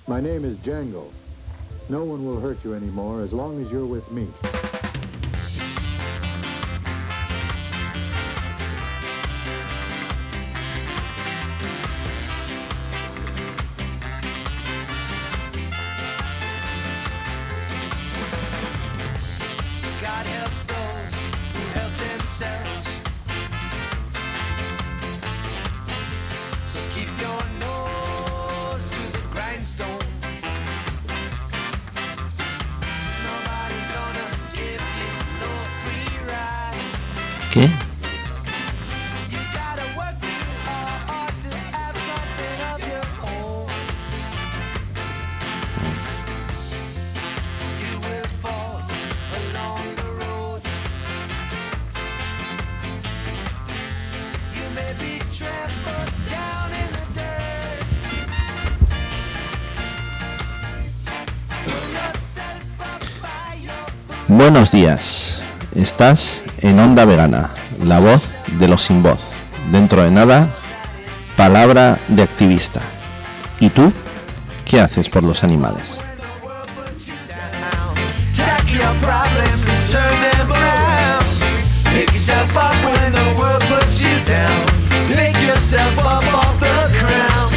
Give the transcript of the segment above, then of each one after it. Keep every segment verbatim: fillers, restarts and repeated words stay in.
My name is Django. No one will hurt you anymore as long as you're with me. God helps those who help themselves. So keep your nose to the grindstone. Nobody's gonna give you no free ride. ¿Qué? You gotta work real hard to have something of your own. You will fall along the road. You may be trampled down in the dirt. Pull yourself up by your boot. Buenos días. Estás en Onda Vegana, la voz de los sin voz. Dentro de nada, palabra de activista. ¿Y tú? ¿Qué haces por los animales? Tackle your problems and turn them around. Pick yourself up when the world puts you down. Pick yourself up off the ground.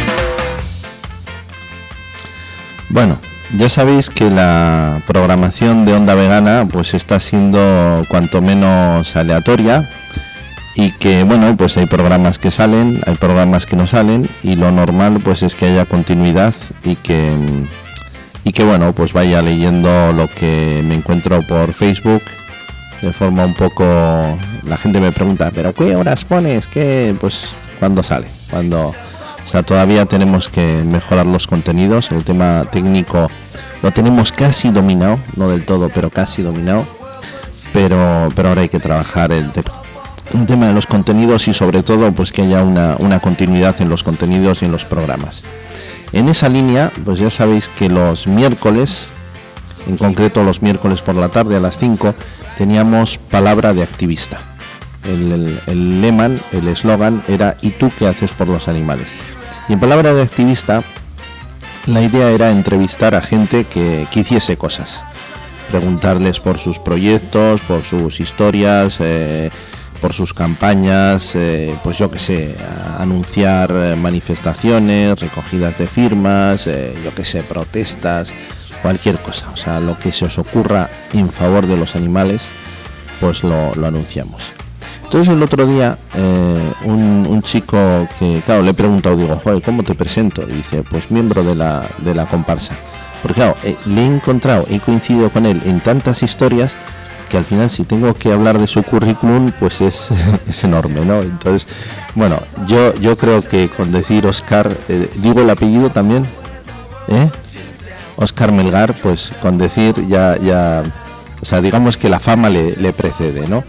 Bueno, ya sabéis que la programación de Onda Vegana pues está siendo cuanto menos aleatoria y que bueno, pues hay programas que salen, hay programas que no salen y lo normal pues es que haya continuidad y que y que bueno, pues vaya leyendo lo que me encuentro por Facebook de forma un poco. La gente me pregunta, ¿pero qué horas pones? ¿Qué? Pues cuando sale, cuando... O sea, todavía tenemos que mejorar los contenidos. El tema técnico lo tenemos casi dominado, no del todo, pero casi dominado. Pero, pero ahora hay que trabajar el, te- el tema de los contenidos y sobre todo pues que haya una, una continuidad en los contenidos y en los programas. En esa línea, pues ya sabéis que los miércoles, en concreto los miércoles por la tarde a las cinco, teníamos palabra de activista. El, el, el lema, el eslogan era ¿y tú qué haces por los animales? Y en palabra de activista la idea era entrevistar a gente que, que hiciese cosas, preguntarles por sus proyectos, por sus historias, eh, por sus campañas, eh, pues yo que sé, anunciar eh, manifestaciones, recogidas de firmas, eh, yo que sé, protestas, cualquier cosa, o sea, lo que se os ocurra en favor de los animales, pues lo, lo anunciamos. Entonces el otro día eh, un, un chico que, claro, le he preguntado, digo, joder, ¿cómo te presento? Y dice, pues miembro de la, de la comparsa. Porque claro, eh, le he encontrado, he coincidido con él en tantas historias que al final si tengo que hablar de su currículum, pues es, es enorme, ¿no? Entonces, bueno, yo yo creo que con decir Óscar, eh, digo el apellido también, ¿eh? Óscar Melgar, pues con decir ya, ya, o sea, digamos que la fama le, le precede, ¿no?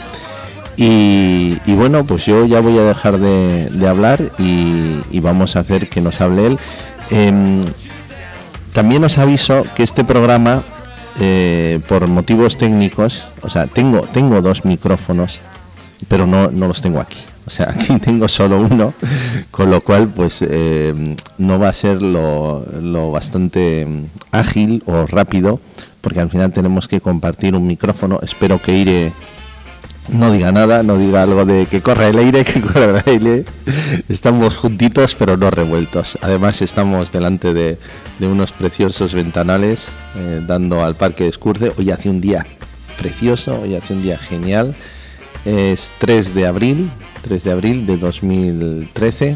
Y, y bueno, pues yo ya voy a dejar de, de hablar y, y vamos a hacer que nos hable él. Eh, también os aviso que este programa, eh, por motivos técnicos, o sea, tengo tengo dos micrófonos, pero no, no los tengo aquí. O sea, aquí tengo solo uno, con lo cual pues eh, no va a ser lo, lo bastante ágil o rápido, porque al final tenemos que compartir un micrófono. Espero que Ire no diga nada, no diga algo de que corra el aire, que corra el aire. Estamos juntitos pero no revueltos. Además estamos delante de, de unos preciosos ventanales eh, dando al Parque de Escurce. Hoy hace un día precioso, hoy hace un día genial. Es tres de abril, tres de abril de dos mil trece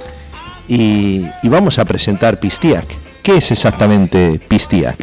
y, y vamos a presentar Pistiak. ¿Qué es exactamente Pistiak?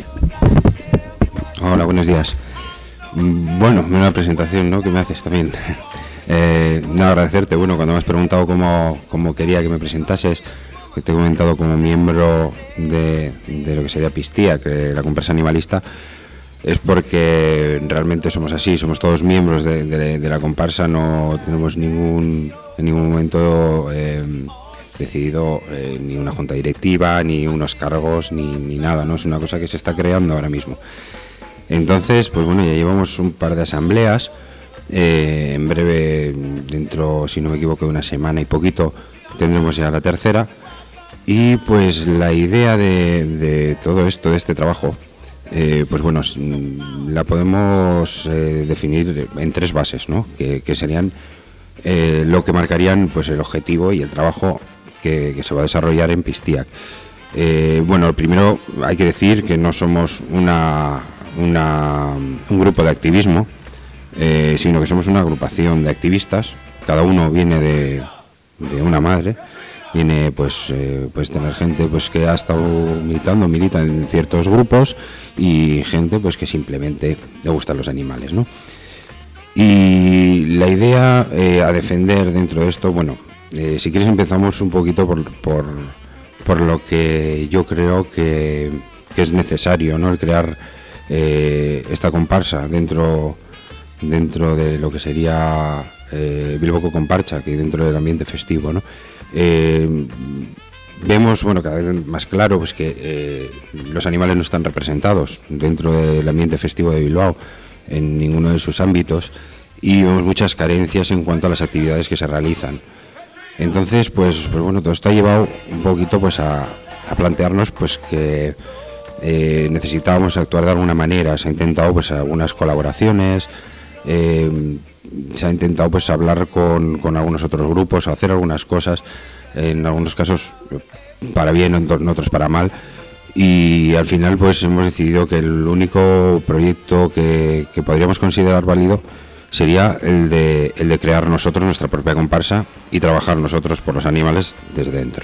Hola, buenos días. Bueno, una presentación, ¿no?, que me haces también. eh, no, agradecerte, bueno, cuando me has preguntado cómo, cómo quería que me presentases, que te he comentado como miembro de, de lo que sería Pistiak, que la comparsa animalista, es porque realmente somos así, somos todos miembros de, de, de la comparsa, no tenemos ningún en ningún momento eh, decidido eh, ni una junta directiva, ni unos cargos, ni, ni nada, ¿no? Es una cosa que se está creando ahora mismo. Entonces, pues bueno, ya llevamos un par de asambleas, eh, en breve, dentro, si no me equivoco, de una semana y poquito, tendremos ya la tercera, Y pues la idea de, de todo esto, de este trabajo, eh, pues bueno, la podemos eh, definir en tres bases, ¿no? Que, que serían eh, lo que marcarían pues el objetivo y el trabajo que, que se va a desarrollar en Pistiac. Eh, bueno, primero hay que decir que no somos una, una, un grupo de activismo, eh, sino que somos una agrupación de activistas. Cada uno viene de, de una madre, viene pues eh, pues tener gente pues que ha estado militando, milita en ciertos grupos, y gente pues que simplemente le gustan los animales, ¿no? Y la idea eh, a defender dentro de esto, bueno, eh, si quieres empezamos un poquito por, por, por lo que yo creo que, que es necesario, ¿no? El crear eh, esta comparsa dentro, dentro de lo que sería eh, Bilbao Comparcha, que dentro del ambiente festivo, ¿no? Eh, vemos, bueno, cada vez más claro pues que eh, los animales no están representados dentro del ambiente festivo de Bilbao en ninguno de sus ámbitos, y vemos muchas carencias en cuanto a las actividades que se realizan. Entonces, pues, pues bueno, todo esto ha llevado un poquito pues a, a plantearnos pues que eh, necesitábamos actuar de alguna manera. Se ha intentado pues algunas colaboraciones, eh, se ha intentado pues hablar con, con algunos otros grupos, hacer algunas cosas, en algunos casos para bien, en otros para mal, y al final pues hemos decidido que el único proyecto que, que podríamos considerar válido sería el de, el de crear nosotros nuestra propia comparsa y trabajar nosotros por los animales desde dentro.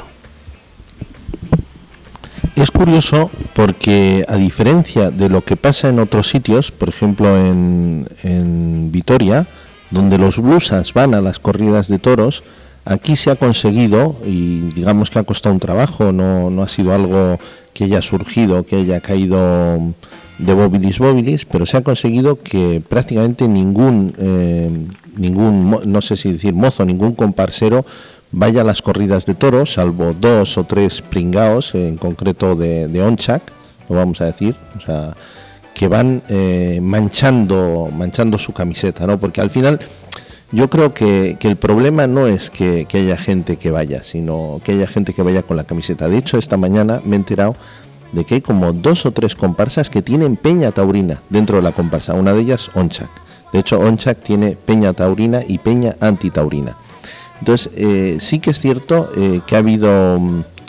Es curioso porque, a diferencia de lo que pasa en otros sitios, por ejemplo en, en Vitoria, donde los blusas van a las corridas de toros, aquí se ha conseguido, y digamos que ha costado un trabajo, no, no ha sido algo que haya surgido, que haya caído de bobilis bobilis, pero se ha conseguido que prácticamente ningún, eh, ningún, no sé si decir mozo, ningún comparsero vaya a las corridas de toros, salvo dos o tres pringaos, en concreto de, de Onchak, lo vamos a decir, o sea, que van eh, manchando, manchando su camiseta, ¿no? Porque al final yo creo que, que el problema no es que, que haya gente que vaya, sino que haya gente que vaya con la camiseta. De hecho, esta mañana me he enterado de que hay como dos o tres comparsas que tienen peña taurina dentro de la comparsa. Una de ellas, Onchak. De hecho, Onchak tiene peña taurina y peña antitaurina. Entonces, eh, sí que es cierto eh, que ha habido,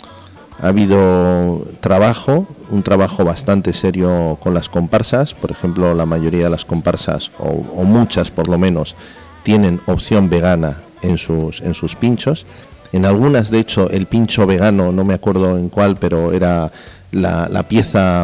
ha habido trabajo, un trabajo bastante serio con las comparsas. Por ejemplo, la mayoría de las comparsas, o, o muchas por lo menos, tienen opción vegana en sus en sus pinchos. En algunas, de hecho, el pincho vegano, no me acuerdo en cuál, pero era la, la pieza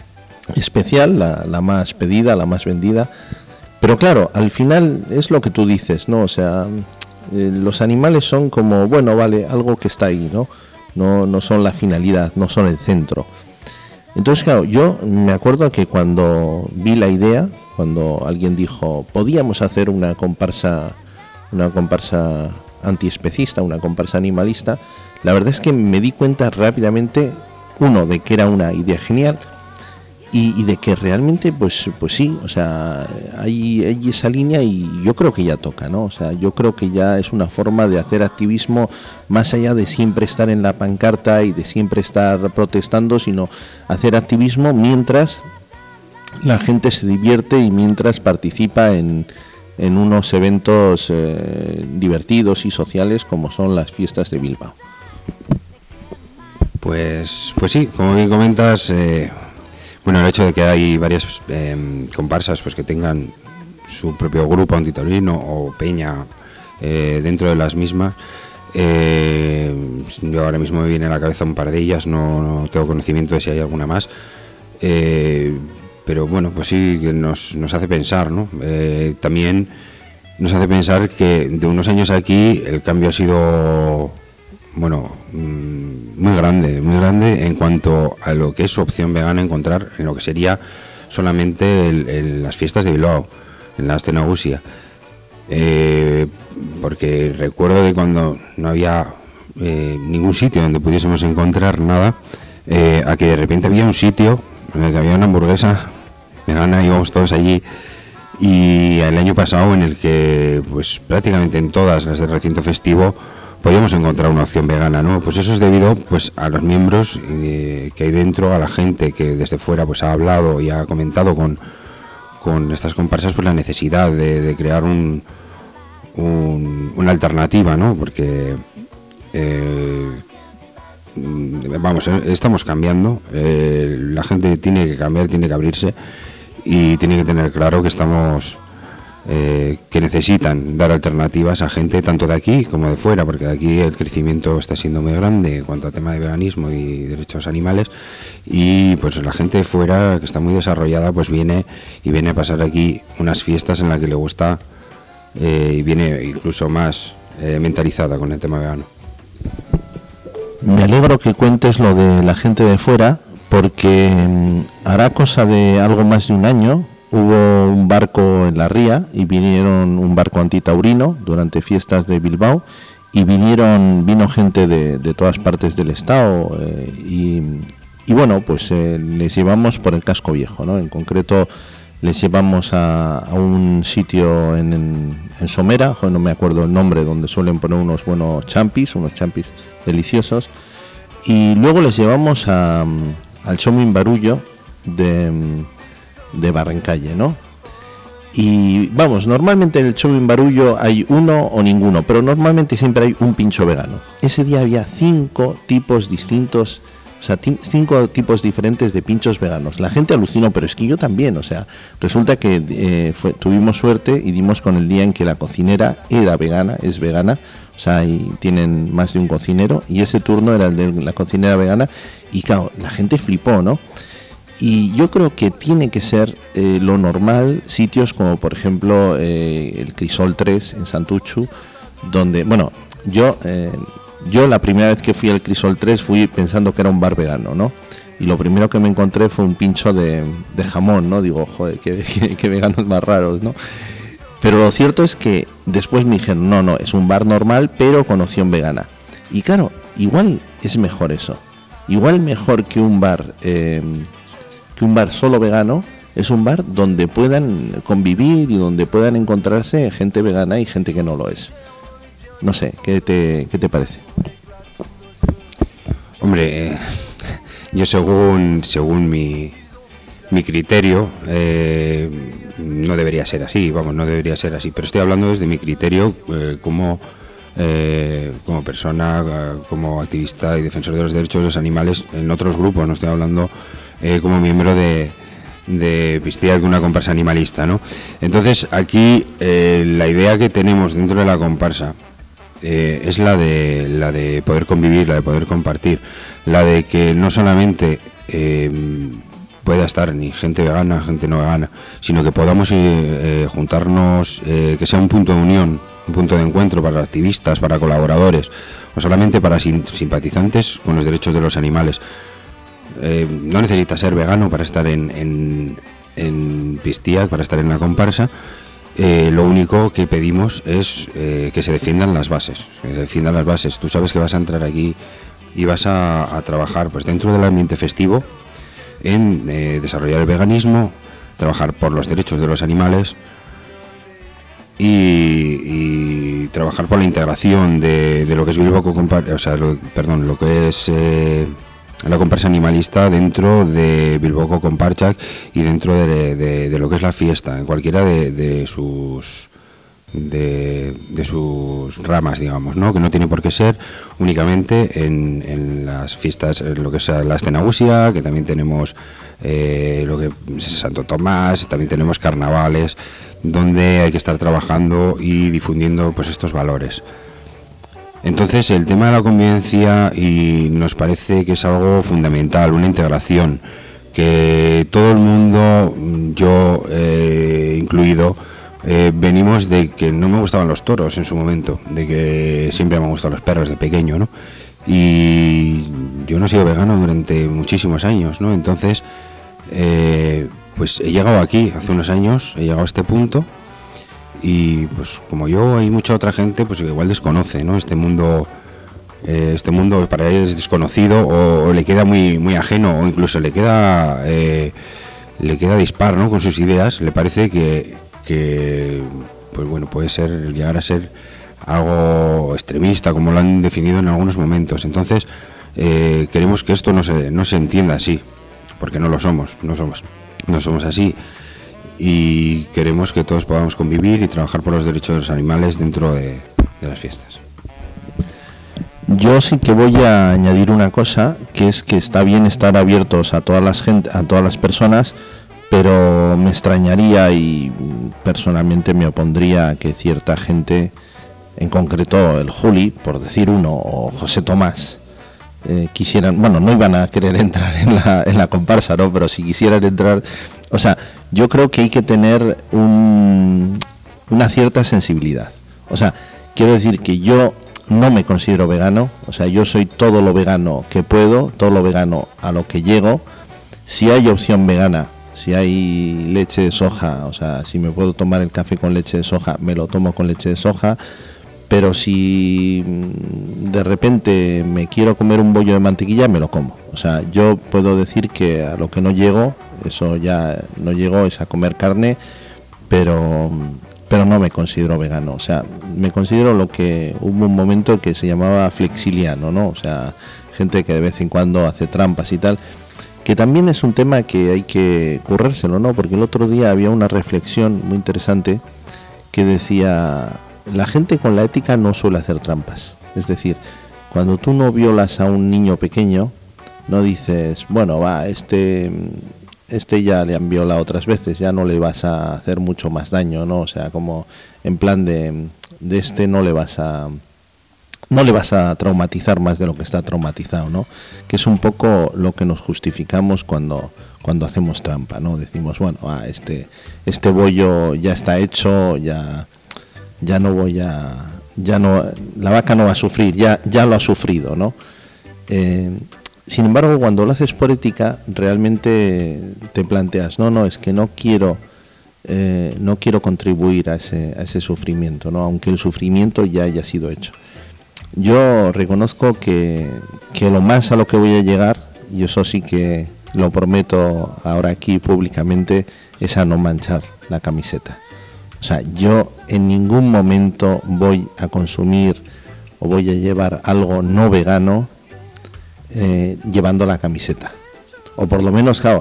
especial, la, la más pedida, la más vendida. Pero claro, al final es lo que tú dices, ¿no? O sea, eh, los animales son como, bueno, vale, algo que está ahí, ¿no? No, no son la finalidad, no son el centro. Entonces, claro, yo me acuerdo que cuando vi la idea, cuando alguien dijo, podíamos hacer una comparsa, una comparsa antiespecista, una comparsa animalista, la verdad es que me di cuenta rápidamente, uno, de que era una idea genial, y, y de que realmente, pues pues sí, o sea, hay, hay esa línea, y yo creo que ya toca, ¿no? O sea, yo creo que ya es una forma de hacer activismo más allá de siempre estar en la pancarta y de siempre estar protestando, sino hacer activismo mientras la gente se divierte y mientras participa en, en unos eventos eh, divertidos y sociales como son las fiestas de Bilbao. Pues, pues sí, como bien comentas, eh, bueno, el hecho de que hay varias eh, comparsas pues que tengan su propio grupo antitaurino o peña eh, dentro de las mismas, eh, yo ahora mismo me viene a la cabeza un par de ellas, no, no tengo conocimiento de si hay alguna más, eh, pero bueno, pues sí que nos, nos hace pensar, ¿no? Eh, también nos hace pensar que de unos años aquí el cambio ha sido, bueno, muy grande, muy grande en cuanto a lo que es su opción vegana, encontrar en lo que sería solamente el, el, las fiestas de Bilbao, en la Astenagusia. Eh, porque recuerdo que cuando no había eh, ningún sitio donde pudiésemos encontrar nada, eh, a que de repente había un sitio en el que había una hamburguesa vegana, íbamos todos allí, y el año pasado en el que pues prácticamente en todas las del recinto festivo podíamos encontrar una opción vegana, ¿no? Pues eso es debido pues a los miembros eh, que hay dentro, a la gente que desde fuera pues ha hablado y ha comentado con, con estas comparsas pues la necesidad de, de crear un, un, una alternativa, ¿no? Porque eh, vamos, estamos cambiando, eh, la gente tiene que cambiar, tiene que abrirse y tiene que tener claro que estamos eh, que necesitan dar alternativas a gente tanto de aquí como de fuera, porque de aquí el crecimiento está siendo muy grande en cuanto a tema de veganismo y derechos animales, y pues la gente de fuera que está muy desarrollada pues viene y viene a pasar aquí unas fiestas en las que le gusta eh, y viene incluso más eh, mentalizada con el tema vegano. Me alegro que cuentes lo de la gente de fuera, porque mmm, hará cosa de algo más de un año hubo un barco en la ría y vinieron un barco antitaurino durante fiestas de Bilbao y vinieron vino gente de, de todas partes del estado eh, y, y bueno pues eh, les llevamos por el casco viejo, ¿no? En concreto les llevamos a, a un sitio en, en, en Somera, joder, no me acuerdo el nombre, donde suelen poner unos buenos champis, unos champis deliciosos, y luego les llevamos a, al Chomin Barullo de, de Barrancalle, ¿no? Y vamos, normalmente en el Chomin Barullo hay uno o ninguno, pero normalmente siempre hay un pincho vegano. Ese día había cinco tipos distintos, o sea, t- cinco tipos diferentes de pinchos veganos. La gente alucinó, pero es que yo también, o sea, resulta que eh, fue, tuvimos suerte y dimos con el día en que la cocinera era vegana, es vegana, o sea, y tienen más de un cocinero, y ese turno era el de la cocinera vegana, y claro, la gente flipó, ¿no? Y yo creo que tiene que ser eh, lo normal sitios como, por ejemplo, eh, el Crisol tres en Santuchu, donde, bueno, yo... Eh, Yo la primera vez que fui al Crisol tres fui pensando que era un bar vegano, ¿no? Y lo primero que me encontré fue un pincho de, de jamón, ¿no? Digo, joder, qué, qué, qué veganos más raros, ¿no? Pero lo cierto es que después me dijeron, no, no, es un bar normal, pero con opción vegana. Y claro, igual es mejor eso. Igual mejor que un bar, eh, que un bar solo vegano, es un bar donde puedan convivir y donde puedan encontrarse gente vegana y gente que no lo es. No sé, ¿qué te, qué te parece? Hombre, eh, yo según según mi, mi criterio, eh, no debería ser así, vamos, no debería ser así, pero estoy hablando desde mi criterio eh, como, eh, como persona, eh, como activista y defensor de los derechos de los animales en otros grupos, no estoy hablando eh, como miembro de... de Pistiak, una comparsa animalista, ¿no? Entonces aquí eh, la idea que tenemos dentro de la comparsa eh, es la de la de poder convivir, la de poder compartir, la de que no solamente eh, pueda estar ni gente vegana, gente no vegana, sino que podamos eh, eh, juntarnos, eh, que sea un punto de unión, un punto de encuentro para activistas, para colaboradores, o solamente para sim- simpatizantes con los derechos de los animales. Eh, no necesitas ser vegano para estar en, en, en Pistiak, para estar en la comparsa. Eh, lo único que pedimos es eh, que se defiendan las bases, que se defiendan las bases. Tú sabes que vas a entrar aquí y vas a, a trabajar pues dentro del ambiente festivo en eh, desarrollar el veganismo, trabajar por los derechos de los animales y, y trabajar por la integración de, de lo que es Bilbao Comparsa, o sea, lo, perdón, lo que es eh, la comparsa animalista dentro de Bilbao Comparsa y dentro de, de, de lo que es la fiesta, en cualquiera de, de sus de, de sus ramas, digamos, ¿no? Que no tiene por qué ser únicamente en, en las fiestas, en lo que es la Astenagusia, que también tenemos eh, lo que es Santo Tomás, también tenemos carnavales, donde hay que estar trabajando y difundiendo pues estos valores. Entonces el tema de la convivencia y nos parece que es algo fundamental, una integración, que todo el mundo, yo eh, incluido, eh, venimos de que no me gustaban los toros en su momento, de que siempre me han gustado los perros de pequeño, ¿no? Y yo no he sido vegano durante muchísimos años, ¿no? Entonces, eh, pues he llegado aquí hace unos años, he llegado a este punto. Y pues como yo hay mucha otra gente pues que igual desconoce, ¿no? Este mundo eh, este mundo para él es desconocido o, o le queda muy muy ajeno o incluso le queda eh, le queda dispar, ¿no? Con sus ideas, le parece que, que pues bueno, puede ser llegar a ser algo extremista, como lo han definido en algunos momentos. Entonces, eh, queremos que esto no se, no se entienda así, porque no lo somos, no somos, no somos así. Y queremos que todos podamos convivir y trabajar por los derechos de los animales dentro de, de las fiestas. Yo sí que voy a añadir una cosa, que es que está bien estar abiertos a todas las gente, a todas las personas, pero me extrañaría y personalmente me opondría a que cierta gente, en concreto el Juli, por decir uno, o José Tomás, eh, quisieran, bueno, no iban a querer entrar en la, en la comparsa, ¿no? Pero si quisieran entrar, o sea, yo creo que hay que tener un, una cierta sensibilidad. O sea, quiero decir que yo no me considero vegano, o sea, yo soy todo lo vegano que puedo, todo lo vegano a lo que llego. Si hay opción vegana, si hay leche de soja, o sea, si me puedo tomar el café con leche de soja, me lo tomo con leche de soja. Pero si de repente me quiero comer un bollo de mantequilla, me lo como. O sea, yo puedo decir que a lo que no llego, eso ya no llego, es a comer carne, pero pero no me considero vegano. O sea, me considero lo que hubo un momento que se llamaba flexiliano, ¿no? O sea, gente que de vez en cuando hace trampas y tal, que también es un tema que hay que currárselo, ¿no? Porque el otro día había una reflexión muy interesante que decía: la gente con la ética no suele hacer trampas. Es decir, cuando tú no violas a un niño pequeño, no dices, bueno, va, este este ya le han violado otras veces, ya no le vas a hacer mucho más daño, ¿no? O sea, como en plan de, de este no le vas a no le vas a traumatizar más de lo que está traumatizado, ¿no? Que es un poco lo que nos justificamos cuando cuando hacemos trampa, ¿no? Decimos, bueno, ah, este este bollo ya está hecho, ya ya no voy a, ya no, la vaca no va a sufrir, ya, ya lo ha sufrido, ¿no? Eh, sin embargo, cuando lo haces por ética, realmente te planteas, no, no, es que no quiero, eh, no quiero contribuir a ese, a ese sufrimiento, ¿no? Aunque el sufrimiento ya haya sido hecho. Yo reconozco que, que lo más a lo que voy a llegar, y eso sí que lo prometo ahora aquí públicamente, es a no manchar la camiseta. O sea, yo en ningún momento voy a consumir o voy a llevar algo no vegano eh, llevando la camiseta. O por lo menos, claro,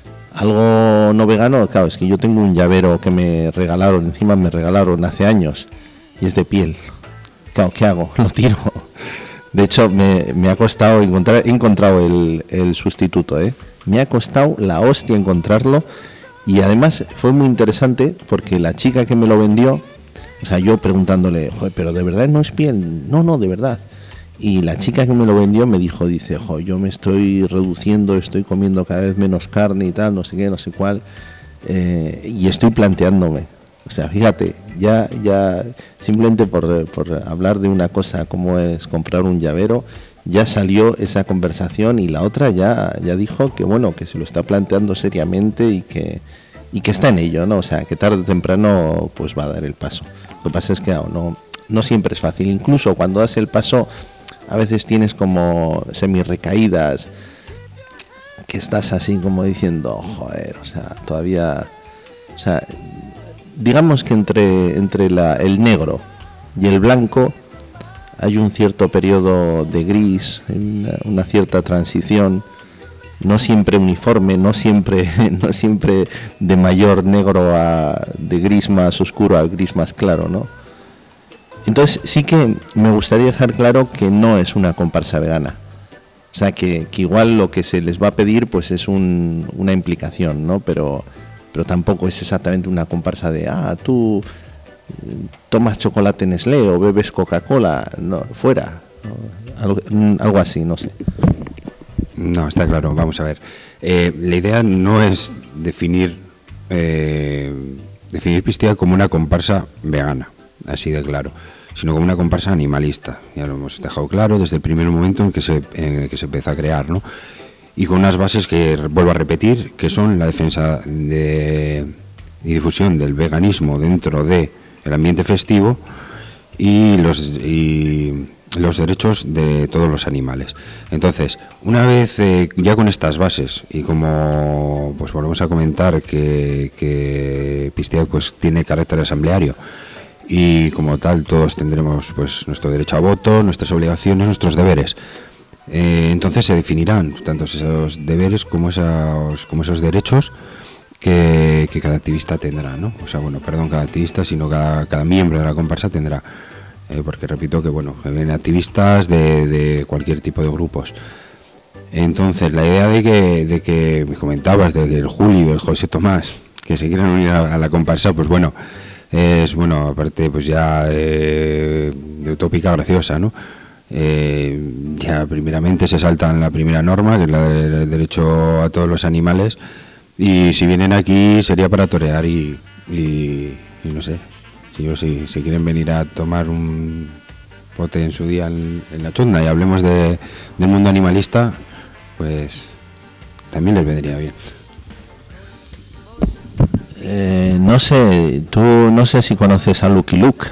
algo no vegano, claro, es que yo tengo un llavero que me regalaron, encima me regalaron hace años, y es de piel. Claro, ¿qué hago? Lo tiro. De hecho, me, me ha costado encontrar, he encontrado el, el sustituto, ¿eh? Me ha costado la hostia encontrarlo. Y además fue muy interesante porque la chica que me lo vendió, o sea, yo preguntándole, joder, pero de verdad no es piel, no, no, de verdad. Y la chica que me lo vendió me dijo, dice, joder, yo me estoy reduciendo, estoy comiendo cada vez menos carne y tal, no sé qué, no sé cuál, eh, y estoy planteándome. O sea, fíjate, ya, ya simplemente por, por hablar de una cosa como es comprar un llavero, ya salió esa conversación, y la otra ya ya dijo que bueno, que se lo está planteando seriamente y que y que está en ello, ¿no? O sea, que tarde o temprano pues va a dar el paso. Lo que pasa es que no, no, no siempre es fácil. Incluso cuando das el paso, a veces tienes como semi recaídas, que estás así como diciendo, joder, o sea, todavía, o sea, digamos que entre entre la, el negro y el blanco hay un cierto periodo de gris, una, una cierta transición, no siempre uniforme, no siempre, no siempre de mayor negro a de gris más oscuro a gris más claro, ¿no? Entonces sí que me gustaría dejar claro que no es una comparsa vegana. O sea, que, que igual lo que se les va a pedir pues es un, una implicación, ¿no? Pero, pero tampoco es exactamente una comparsa de, ah, tú tomas chocolate Nestlé o bebes Coca-Cola, no, fuera, ¿no? Algo, algo así, no sé. No, está claro, vamos a ver. Eh, la idea no es definir eh, definir Pistea como una comparsa vegana, así de claro, sino como una comparsa animalista. Ya lo hemos dejado claro desde el primer momento en que se, en el que se empezó a crear, ¿no? Y con unas bases que vuelvo a repetir, que son la defensa de, y difusión del veganismo dentro de el ambiente festivo y los y los derechos de todos los animales. Entonces, una vez eh, ya con estas bases, y como pues volvemos a comentar que, que Pistea pues tiene carácter asambleario y como tal todos tendremos pues nuestro derecho a voto, nuestras obligaciones, nuestros deberes. Eh, entonces se definirán tanto esos deberes como esos, como esos derechos que, que cada activista tendrá, ¿no? O sea, bueno, perdón, cada activista, sino cada, cada miembro de la comparsa tendrá, eh, porque repito que, bueno, vienen activistas de, de cualquier tipo de grupos. Entonces, la idea de que, de que me comentabas, de que el Juli y el José Tomás, que se quieran unir a, a la comparsa, pues bueno, es, bueno, aparte, pues ya eh, de utópica graciosa, ¿no? Eh, ya primeramente se saltan la primera norma, que es la del derecho a todos los animales, y si vienen aquí sería para torear y, y, y no sé, si, yo, si, si quieren venir a tomar un pote en su día en, en la chonda y hablemos de, del mundo animalista, pues también les vendría bien. Eh, no sé, tú no sé si conoces a Lucky Luke.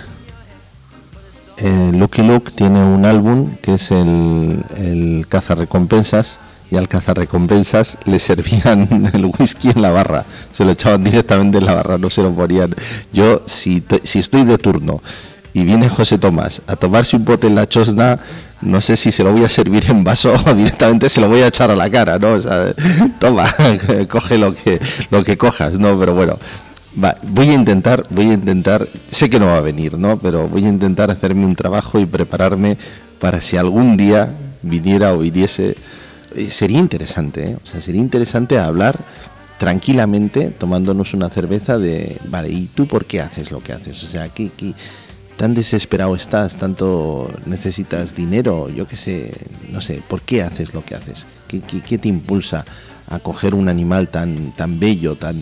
Eh, Lucky Luke tiene un álbum que es el, el cazarrecompensas, y al cazarrecompensas le servían el whisky en la barra, se lo echaban directamente en la barra, no se lo ponían. Yo, si, te, si estoy de turno y viene José Tomás a tomarse un bote en la chosna, no sé si se lo voy a servir en vaso o directamente se lo voy a echar a la cara, ¿no? O sea, toma, coge lo que lo que cojas, ¿no? Pero bueno, va, voy a intentar, voy a intentar, sé que no va a venir, ¿no? Pero voy a intentar hacerme un trabajo y prepararme para si algún día viniera o viniese. Eh, sería interesante, ¿eh? O sea, sería interesante hablar tranquilamente, tomándonos una cerveza de, vale, ¿y tú por qué haces lo que haces? O sea, ¿qué, qué tan desesperado estás, tanto necesitas dinero, yo qué sé, no sé, ¿por qué haces lo que haces? ¿Qué, qué, qué te impulsa a coger un animal tan tan bello, tan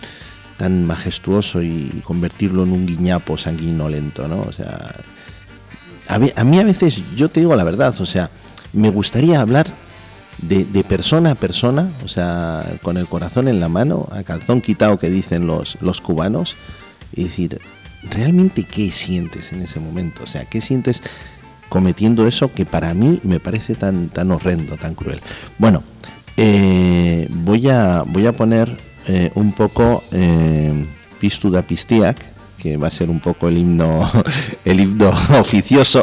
tan majestuoso y convertirlo en un guiñapo sanguinolento, ¿no? O sea, a mí, a mí a veces, yo te digo la verdad, o sea, me gustaría hablar de, de persona a persona, o sea, con el corazón en la mano, a calzón quitado que dicen los, los cubanos, y decir, ¿realmente qué sientes en ese momento? O sea, ¿qué sientes cometiendo eso que para mí me parece tan tan horrendo, tan cruel? Bueno, eh, voy a voy a poner eh, un poco eh, Pistu da Pistiak, que va a ser un poco el himno el himno oficioso.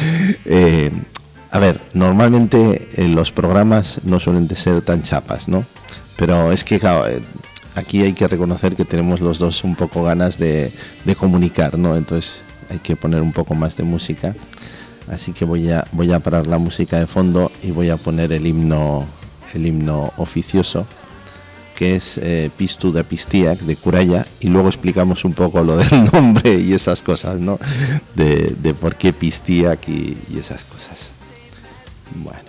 eh, a ver, normalmente eh, los programas no suelen ser tan chapas, ¿no? Pero es que claro, eh, aquí hay que reconocer que tenemos los dos un poco ganas de, de comunicar, ¿no? Entonces hay que poner un poco más de música. Así que voy a voy a parar la música de fondo y voy a poner el himno el himno oficioso, que es eh, Pistu da Pistiak de Curaya, y luego explicamos un poco lo del nombre y esas cosas, ¿no? De, de por qué Pistiak y, y esas cosas. Bueno.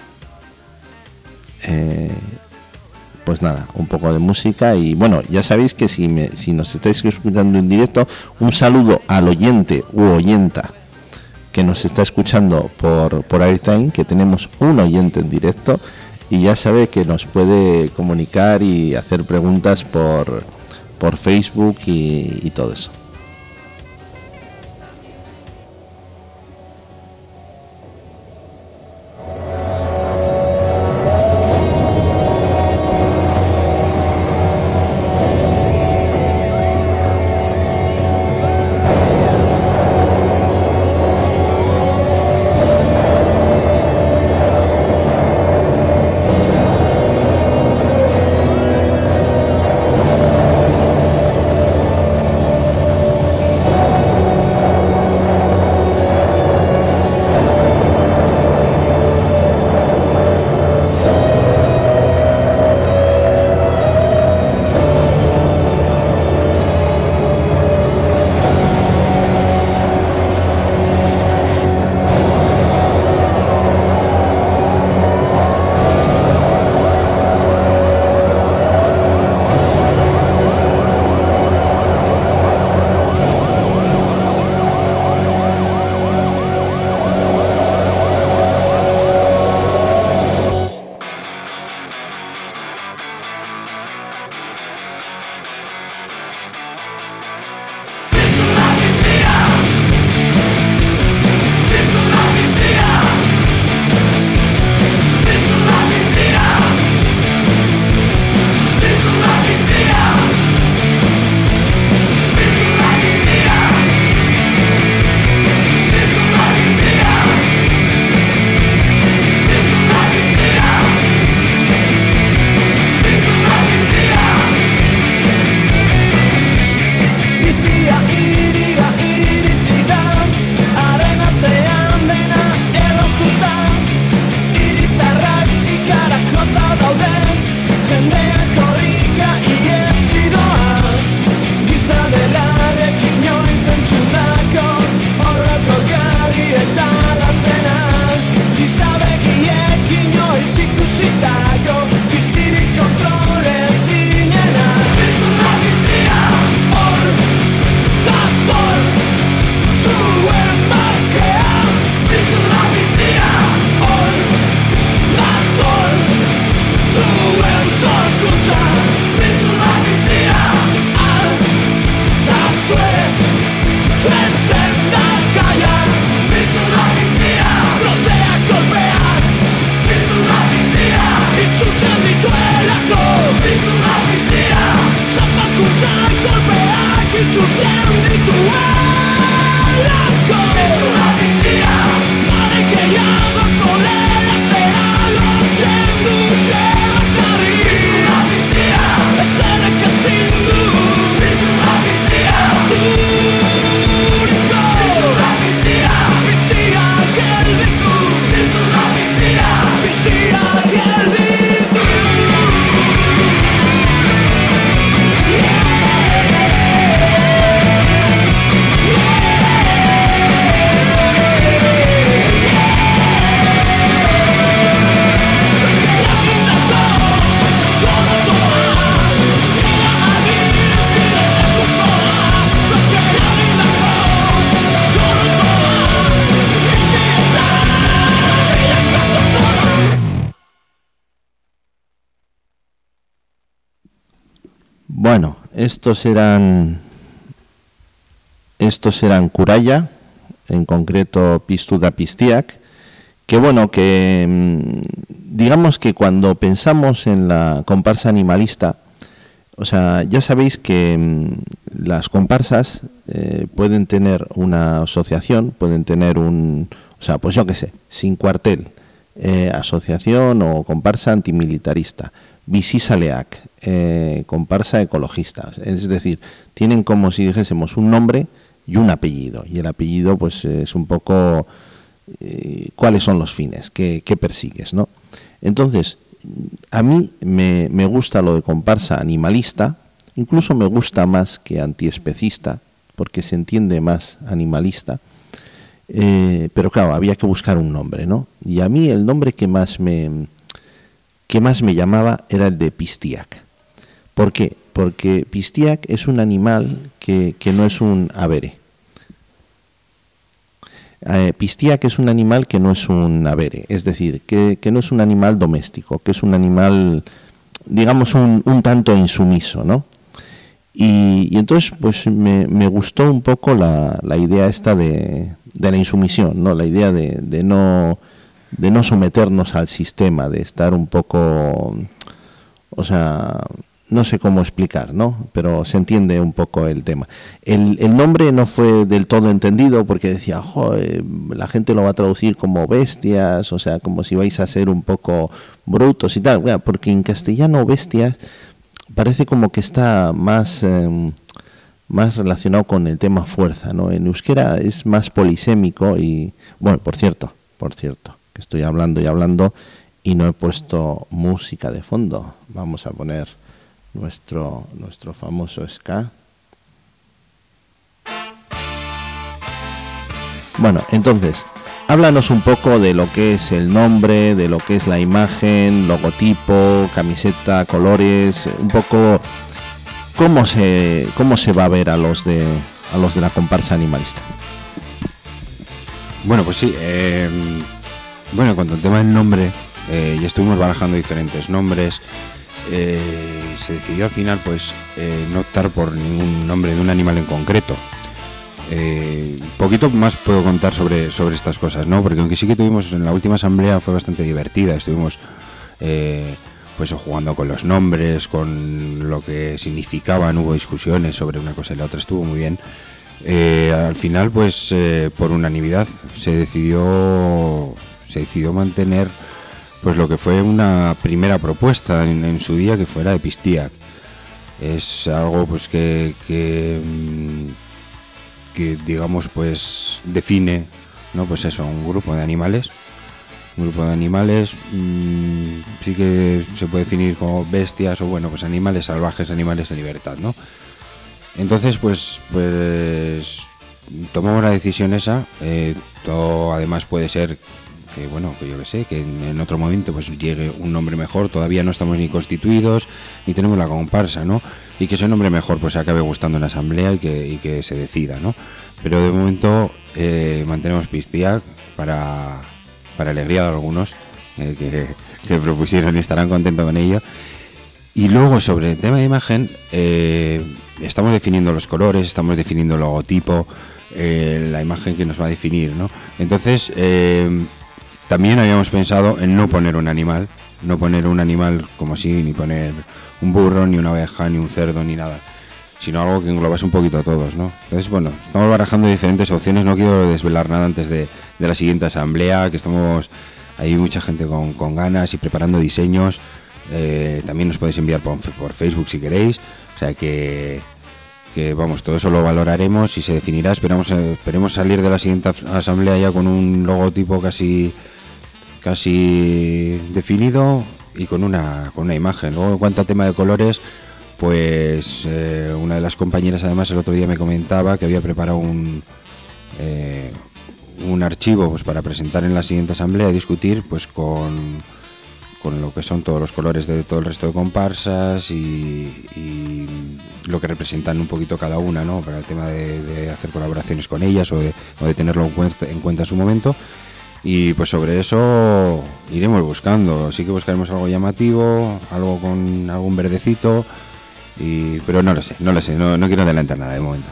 Eh, Pues nada, un poco de música y bueno, ya sabéis que si, me, si nos estáis escuchando en directo, un saludo al oyente u oyenta que nos está escuchando por, por Airtime, que tenemos un oyente en directo y ya sabe que nos puede comunicar y hacer preguntas por, por Facebook y, y todo eso. Jendeak korrika iesi doa, giza delarekin inoiz entzundako horreko garri eta latzena, giza begiekin inoiz ikusitako biztirik kontrole zinena. Biztura biztia hor dator zuen markea, biztura biztia hor dator zuen sorkuntza, biztura biztia altzazue zuen zendakaia, biztura biztia gozeak kolpeak, biztura biztia itzultzen dituelako, biztura biztia zapakuntzak kolpeak itzultzen dituelako, biztura biztia mare gehiago koleratzea lortzen dute bakarrik, biztura biztia ezerek ezin du, biztura biztia duriko, biztura biztia biztia gelditu, biztura biztia biztia gelditu. Bueno, estos eran estos eran Kuraya, en concreto Piztu da Piztiak, que bueno, que digamos que cuando pensamos en la comparsa animalista, o sea, ya sabéis que mmm, las comparsas eh, pueden tener una asociación, pueden tener un, o sea, pues yo qué sé, sin cuartel, eh, asociación o comparsa antimilitarista, Bizisaleak, eh, comparsa ecologista, es decir, tienen como si dijésemos un nombre y un apellido, y el apellido pues es un poco eh, cuáles son los fines, qué, qué persigues, ¿no? Entonces, a mí me, me gusta lo de comparsa animalista, incluso me gusta más que antiespecista, porque se entiende más animalista, eh, pero claro, había que buscar un nombre, ¿no? Y a mí el nombre que más me, que más me llamaba era el de Piztiak. ¿Por qué? Porque Piztiak es un animal que, que no es un avere. Eh, Piztiak es un animal que no es un avere, es decir, que, que no es un animal doméstico, que es un animal, digamos, un, un tanto insumiso, ¿no? Y, y entonces, pues me, me gustó un poco la, la idea esta de, de la insumisión, ¿no? La idea de, de no de no someternos al sistema, de estar un poco, o sea, no sé cómo explicar, ¿no? Pero se entiende un poco el tema. El, el nombre no fue del todo entendido porque decía, joder, la gente lo va a traducir como bestias, o sea, como si vais a ser un poco brutos y tal. Bueno, porque en castellano bestias parece como que está más, eh, más relacionado con el tema fuerza, ¿no? En euskera es más polisémico y, bueno, por cierto, por cierto, que estoy hablando y hablando y no he puesto música de fondo. Vamos a poner nuestro nuestro famoso ska. Bueno, entonces, háblanos un poco de lo que es el nombre, de lo que es la imagen, logotipo, camiseta, colores, un poco cómo se cómo se va a ver a los de a los de la comparsa animalista. Bueno, pues sí, eh, bueno, en cuanto al tema del nombre, eh, ya estuvimos barajando diferentes nombres. Eh, se decidió al final pues eh, no optar por ningún nombre de un animal en concreto. Eh, poquito más puedo contar sobre, sobre estas cosas, ¿no? Porque aunque sí que tuvimos en la última asamblea fue bastante divertida, estuvimos eh, pues jugando con los nombres, con lo que significaban, hubo discusiones sobre una cosa y la otra, estuvo muy bien. Eh, al final pues eh, por unanimidad se decidió se decidió mantener pues lo que fue una primera propuesta en, en su día, que fuera de Piztiak. Es algo pues que, que que digamos pues define, ¿no? Pues eso, un grupo de animales un grupo de animales, mmm, sí que se puede definir como bestias o bueno, pues animales salvajes, animales en libertad, ¿no? Entonces, pues, pues tomamos la decisión esa. Eh, todo además puede ser que, bueno, que yo que sé, que en, en otro momento pues llegue un nombre mejor. Todavía no estamos ni constituidos ni tenemos la comparsa, ¿no? Y que ese nombre mejor pues acabe gustando en la asamblea y que, y que se decida, ¿no? Pero de momento eh, mantenemos Pistiak para, para alegría de algunos eh, que, que propusieron y estarán contentos con ello. Y luego sobre el tema de imagen, eh, estamos definiendo los colores, estamos definiendo el logotipo, eh, la imagen que nos va a definir, ¿no? Entonces, eh, también habíamos pensado en no poner un animal, no poner un animal como así, ni poner un burro, ni una oveja, ni un cerdo, ni nada, sino algo que englobase un poquito a todos, ¿no? Entonces, bueno, estamos barajando diferentes opciones, no quiero desvelar nada antes de, de la siguiente asamblea, que estamos ahí mucha gente con, con ganas y preparando diseños. Eh, también nos podéis enviar por, por Facebook si queréis, o sea que, que vamos, todo eso lo valoraremos y se definirá. Esperamos, eh, esperemos salir de la siguiente asamblea ya con un logotipo casi casi definido y con una con una imagen. Luego, en cuanto a tema de colores, pues eh, una de las compañeras además el otro día me comentaba que había preparado un eh, un archivo pues para presentar en la siguiente asamblea y discutir pues con con lo que son todos los colores de todo el resto de comparsas y, y lo que representan un poquito cada una, ¿no? Para el tema de, de hacer colaboraciones con ellas o de, o de tenerlo en cuenta, en cuenta en su momento. Y pues sobre eso iremos buscando. Sí que buscaremos algo llamativo, algo con algún verdecito, y, pero no lo sé, no lo sé, no, no quiero adelantar nada de momento.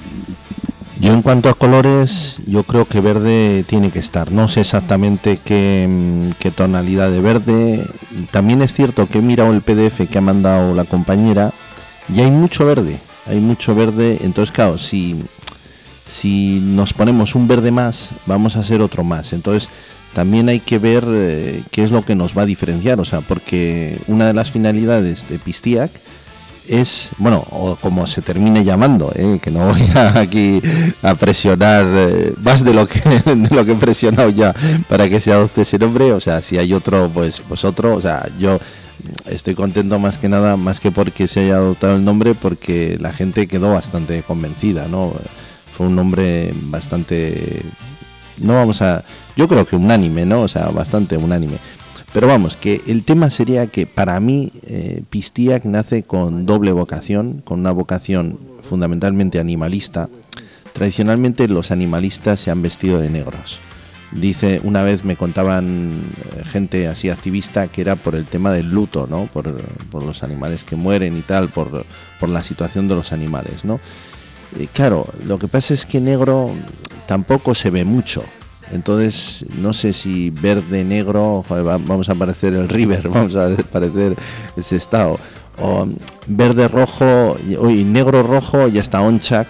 Yo en cuanto a colores, yo creo que verde tiene que estar. No sé exactamente qué, qué tonalidad de verde. También es cierto que he mirado el P D F que ha mandado la compañera y hay mucho verde. Hay mucho verde. Entonces, claro, si, si nos ponemos un verde más, vamos a hacer otro más. Entonces, también hay que ver eh, qué es lo que nos va a diferenciar. O sea, porque una de las finalidades de Pistiak es, bueno, o como se termine llamando, ¿eh? Que no voy a, aquí a presionar eh, más de lo que de lo que he presionado ya para que se adopte ese nombre. O sea, si hay otro, pues pues otro. O sea, yo estoy contento más que nada, más que porque se haya adoptado el nombre, porque la gente quedó bastante convencida, ¿no? Fue un nombre bastante, no vamos a, yo creo que unánime, ¿no? O sea, bastante unánime. Pero vamos, que el tema sería que para mí eh, Pistiak nace con doble vocación, con una vocación fundamentalmente animalista. Tradicionalmente los animalistas se han vestido de negros. Dice, una vez me contaban eh, gente así activista que era por el tema del luto, ¿no? Por, por los animales que mueren y tal, por, por la situación de los animales, ¿no? Y claro, lo que pasa es que negro tampoco se ve mucho. Entonces, no sé si verde, negro, joder, vamos a parecer el River, vamos a parecer el Sestao, o verde, rojo, y negro, rojo, ya está Onchak,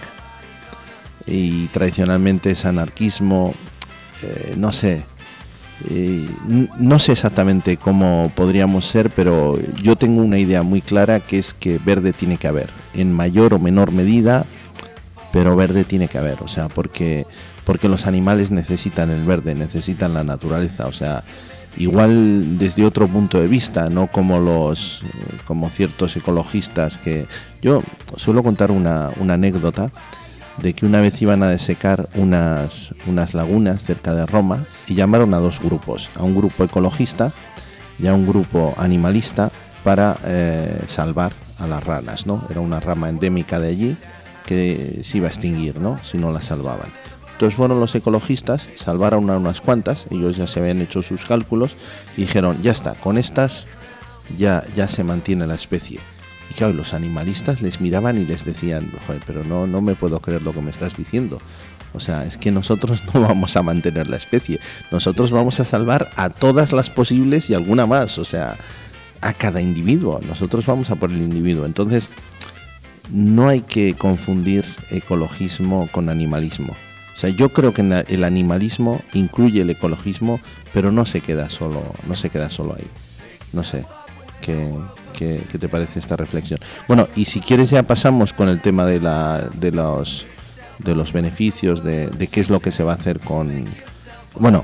y tradicionalmente es anarquismo, eh, no sé, eh, no sé exactamente cómo podríamos ser, pero yo tengo una idea muy clara, que es que verde tiene que haber, en mayor o menor medida, pero verde tiene que haber, o sea, porque... porque los animales necesitan el verde, necesitan la naturaleza, o sea, igual desde otro punto de vista, no como los como ciertos ecologistas que... Yo suelo contar una, una anécdota de que una vez iban a desecar unas, unas lagunas cerca de Roma y llamaron a dos grupos, a un grupo ecologista y a un grupo animalista para eh, salvar a las ranas, ¿no? Era una rama endémica de allí que se iba a extinguir, ¿no? Si no la salvaban. Entonces fueron los ecologistas, salvaron a unas cuantas, ellos ya se habían hecho sus cálculos y dijeron, ya está, con estas ya, ya se mantiene la especie. Y claro, los animalistas les miraban y les decían, joder, pero no, no me puedo creer lo que me estás diciendo. O sea, es que nosotros no vamos a mantener la especie, nosotros vamos a salvar a todas las posibles y alguna más, o sea, a cada individuo, nosotros vamos a por el individuo. Entonces, no hay que confundir ecologismo con animalismo. O sea, yo creo que el animalismo incluye el ecologismo, pero no se queda solo, no se queda solo ahí. No sé, ¿qué, qué, qué te parece esta reflexión? Bueno, y si quieres ya pasamos con el tema de la, de los, de los beneficios, de, de qué es lo que se va a hacer con, bueno,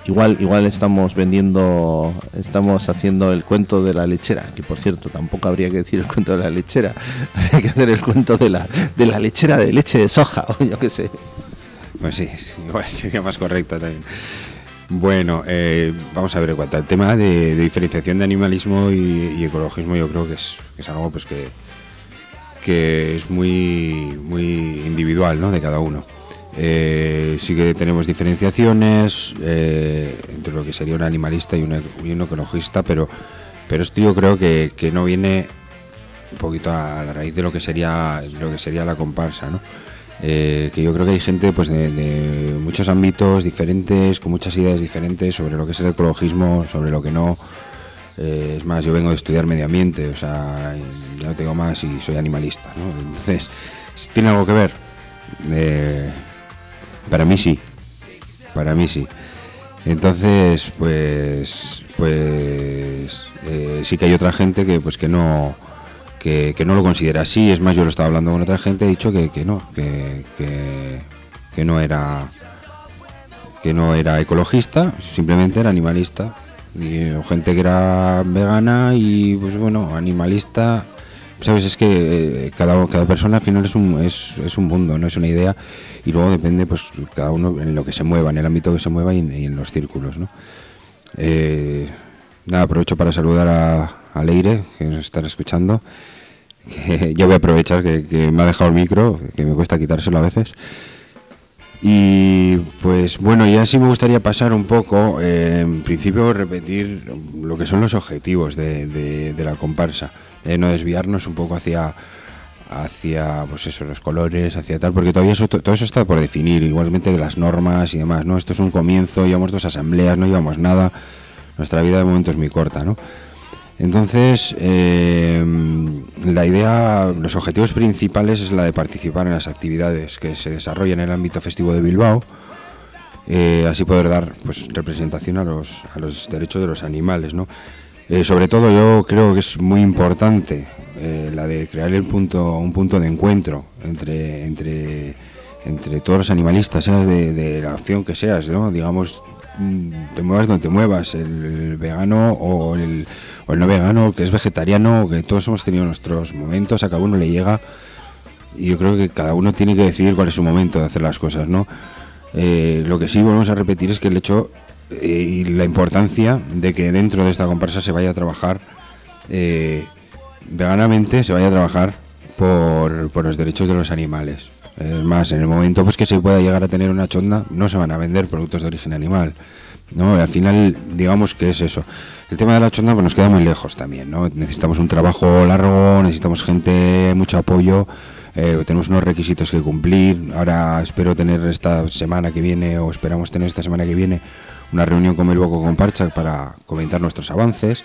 igual igual estamos vendiendo, estamos haciendo el cuento de la lechera, que por cierto tampoco habría que decir el cuento de la lechera, habría que hacer el cuento de la de la lechera de leche de soja, o yo qué sé. Pues sí, igual sería más correcto también. Bueno, eh, vamos a ver, en cuanto al tema de, de diferenciación de animalismo y, y ecologismo, yo creo que es, que es algo pues que, que es muy, muy individual, ¿no?, de cada uno. Eh, sí que tenemos diferenciaciones eh, entre lo que sería un animalista y un, y un ecologista, pero, pero esto yo creo que, que no viene un poquito a la raíz de lo que sería, lo que sería la comparsa, ¿no? Eh, que yo creo que hay gente pues de, de muchos ámbitos diferentes, con muchas ideas diferentes sobre lo que es el ecologismo, sobre lo que no. Eh, es más, yo vengo de estudiar medio ambiente, o sea, yo no tengo más y soy animalista, ¿no? Entonces, ¿tiene algo que ver? Eh, para mí sí, para mí sí. Entonces, pues, pues eh, sí que hay otra gente que pues que no. Que, que no lo considera así. Es más, yo lo estaba hablando con otra gente, he dicho que, que no, que, que, que no era que no era ecologista, simplemente era animalista. Y o gente que era vegana y pues bueno, animalista, sabes, es que eh, cada, cada persona al final es un, es, es un mundo, no es una idea, y luego depende pues cada uno en lo que se mueva, en el ámbito que se mueva y en, y en los círculos, ¿no? Eh, nada, aprovecho para saludar a, a Leire, que nos estará escuchando. Que ya voy a aprovechar que, que me ha dejado el micro, que me cuesta quitárselo a veces. Y pues bueno, ya sí me gustaría pasar un poco, eh, en principio repetir lo que son los objetivos de, de, de la comparsa, eh, no desviarnos un poco hacia hacia pues eso, los colores, hacia tal, porque todavía eso, todo eso está por definir, igualmente que las normas y demás, ¿no? Esto es un comienzo, llevamos dos asambleas, no llevamos nada, nuestra vida de momento es muy corta, ¿no? Entonces, eh, la idea, los objetivos principales es la de participar en las actividades que se desarrollan en el ámbito festivo de Bilbao, eh, así poder dar pues representación a los, a los derechos de los animales, ¿no? Eh, sobre todo yo creo que es muy importante eh, la de crear el punto, un punto de encuentro entre, entre, entre todos los animalistas, seas de, de la opción que seas, ¿no? Digamos, te muevas donde te muevas, el, el vegano o el, o el no vegano, que es vegetariano, que todos hemos tenido nuestros momentos, a cada uno le llega, y yo creo que cada uno tiene que decidir cuál es su momento de hacer las cosas, ¿no? Eh, lo que sí volvemos a repetir es que el hecho eh, y la importancia de que dentro de esta comparsa se vaya a trabajar eh, veganamente, se vaya a trabajar por, por los derechos de los animales. Es más, en el momento pues que se pueda llegar a tener una chonda, no se van a vender productos de origen animal, ¿no? Al final, digamos que es eso. El tema de la chonda pues nos queda muy lejos también, ¿no? Necesitamos un trabajo largo, necesitamos gente, mucho apoyo, eh, tenemos unos requisitos que cumplir. Ahora espero tener esta semana que viene, o esperamos tener esta semana que viene, una reunión con Bilboko Comparsa para comentar nuestros avances.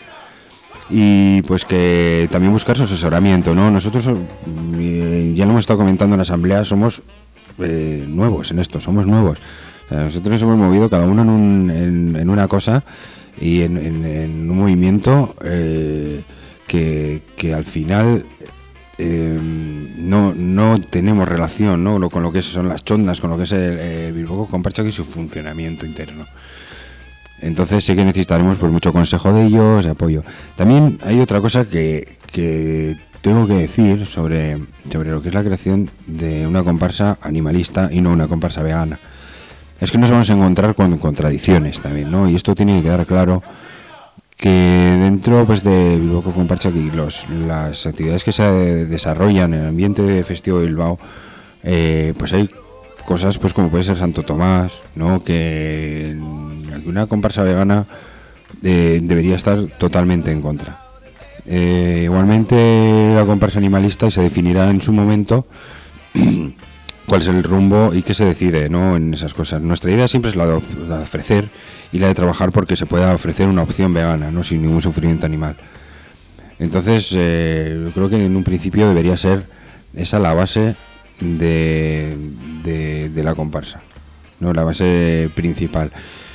Y pues que también buscar su asesoramiento, ¿no? Nosotros, eh, ya lo hemos estado comentando en la asamblea, somos eh, nuevos en esto, somos nuevos. O sea, nosotros nos hemos movido cada uno en, un, en, en una cosa y en, en, en un movimiento eh, que, que al final eh, no, no tenemos relación, ¿no?, con lo que son las chondas, con lo que es el, el Bilboko Comparsa y su funcionamiento interno. Entonces sí que necesitaremos pues mucho consejo de ellos, de apoyo. También hay otra cosa que, que tengo que decir sobre, sobre lo que es la creación de una comparsa animalista y no una comparsa vegana. Es que nos vamos a encontrar con contradicciones también, ¿no? Y esto tiene que quedar claro, que dentro pues de Bilboko Comparsa y los, las actividades que se desarrollan en el ambiente festivo de Bilbao, eh, pues hay cosas pues como puede ser Santo Tomás, ¿no?, que una comparsa vegana eh, debería estar totalmente en contra. Eh, igualmente la comparsa animalista, y se definirá en su momento cuál es el rumbo y qué se decide, ¿no?, en esas cosas. Nuestra idea siempre es la de, la de ofrecer y la de trabajar porque se pueda ofrecer una opción vegana, ¿no?, sin ningún sufrimiento animal. Entonces eh, yo creo que en un principio debería ser esa la base de, de, de la comparsa, ¿no?, la base principal.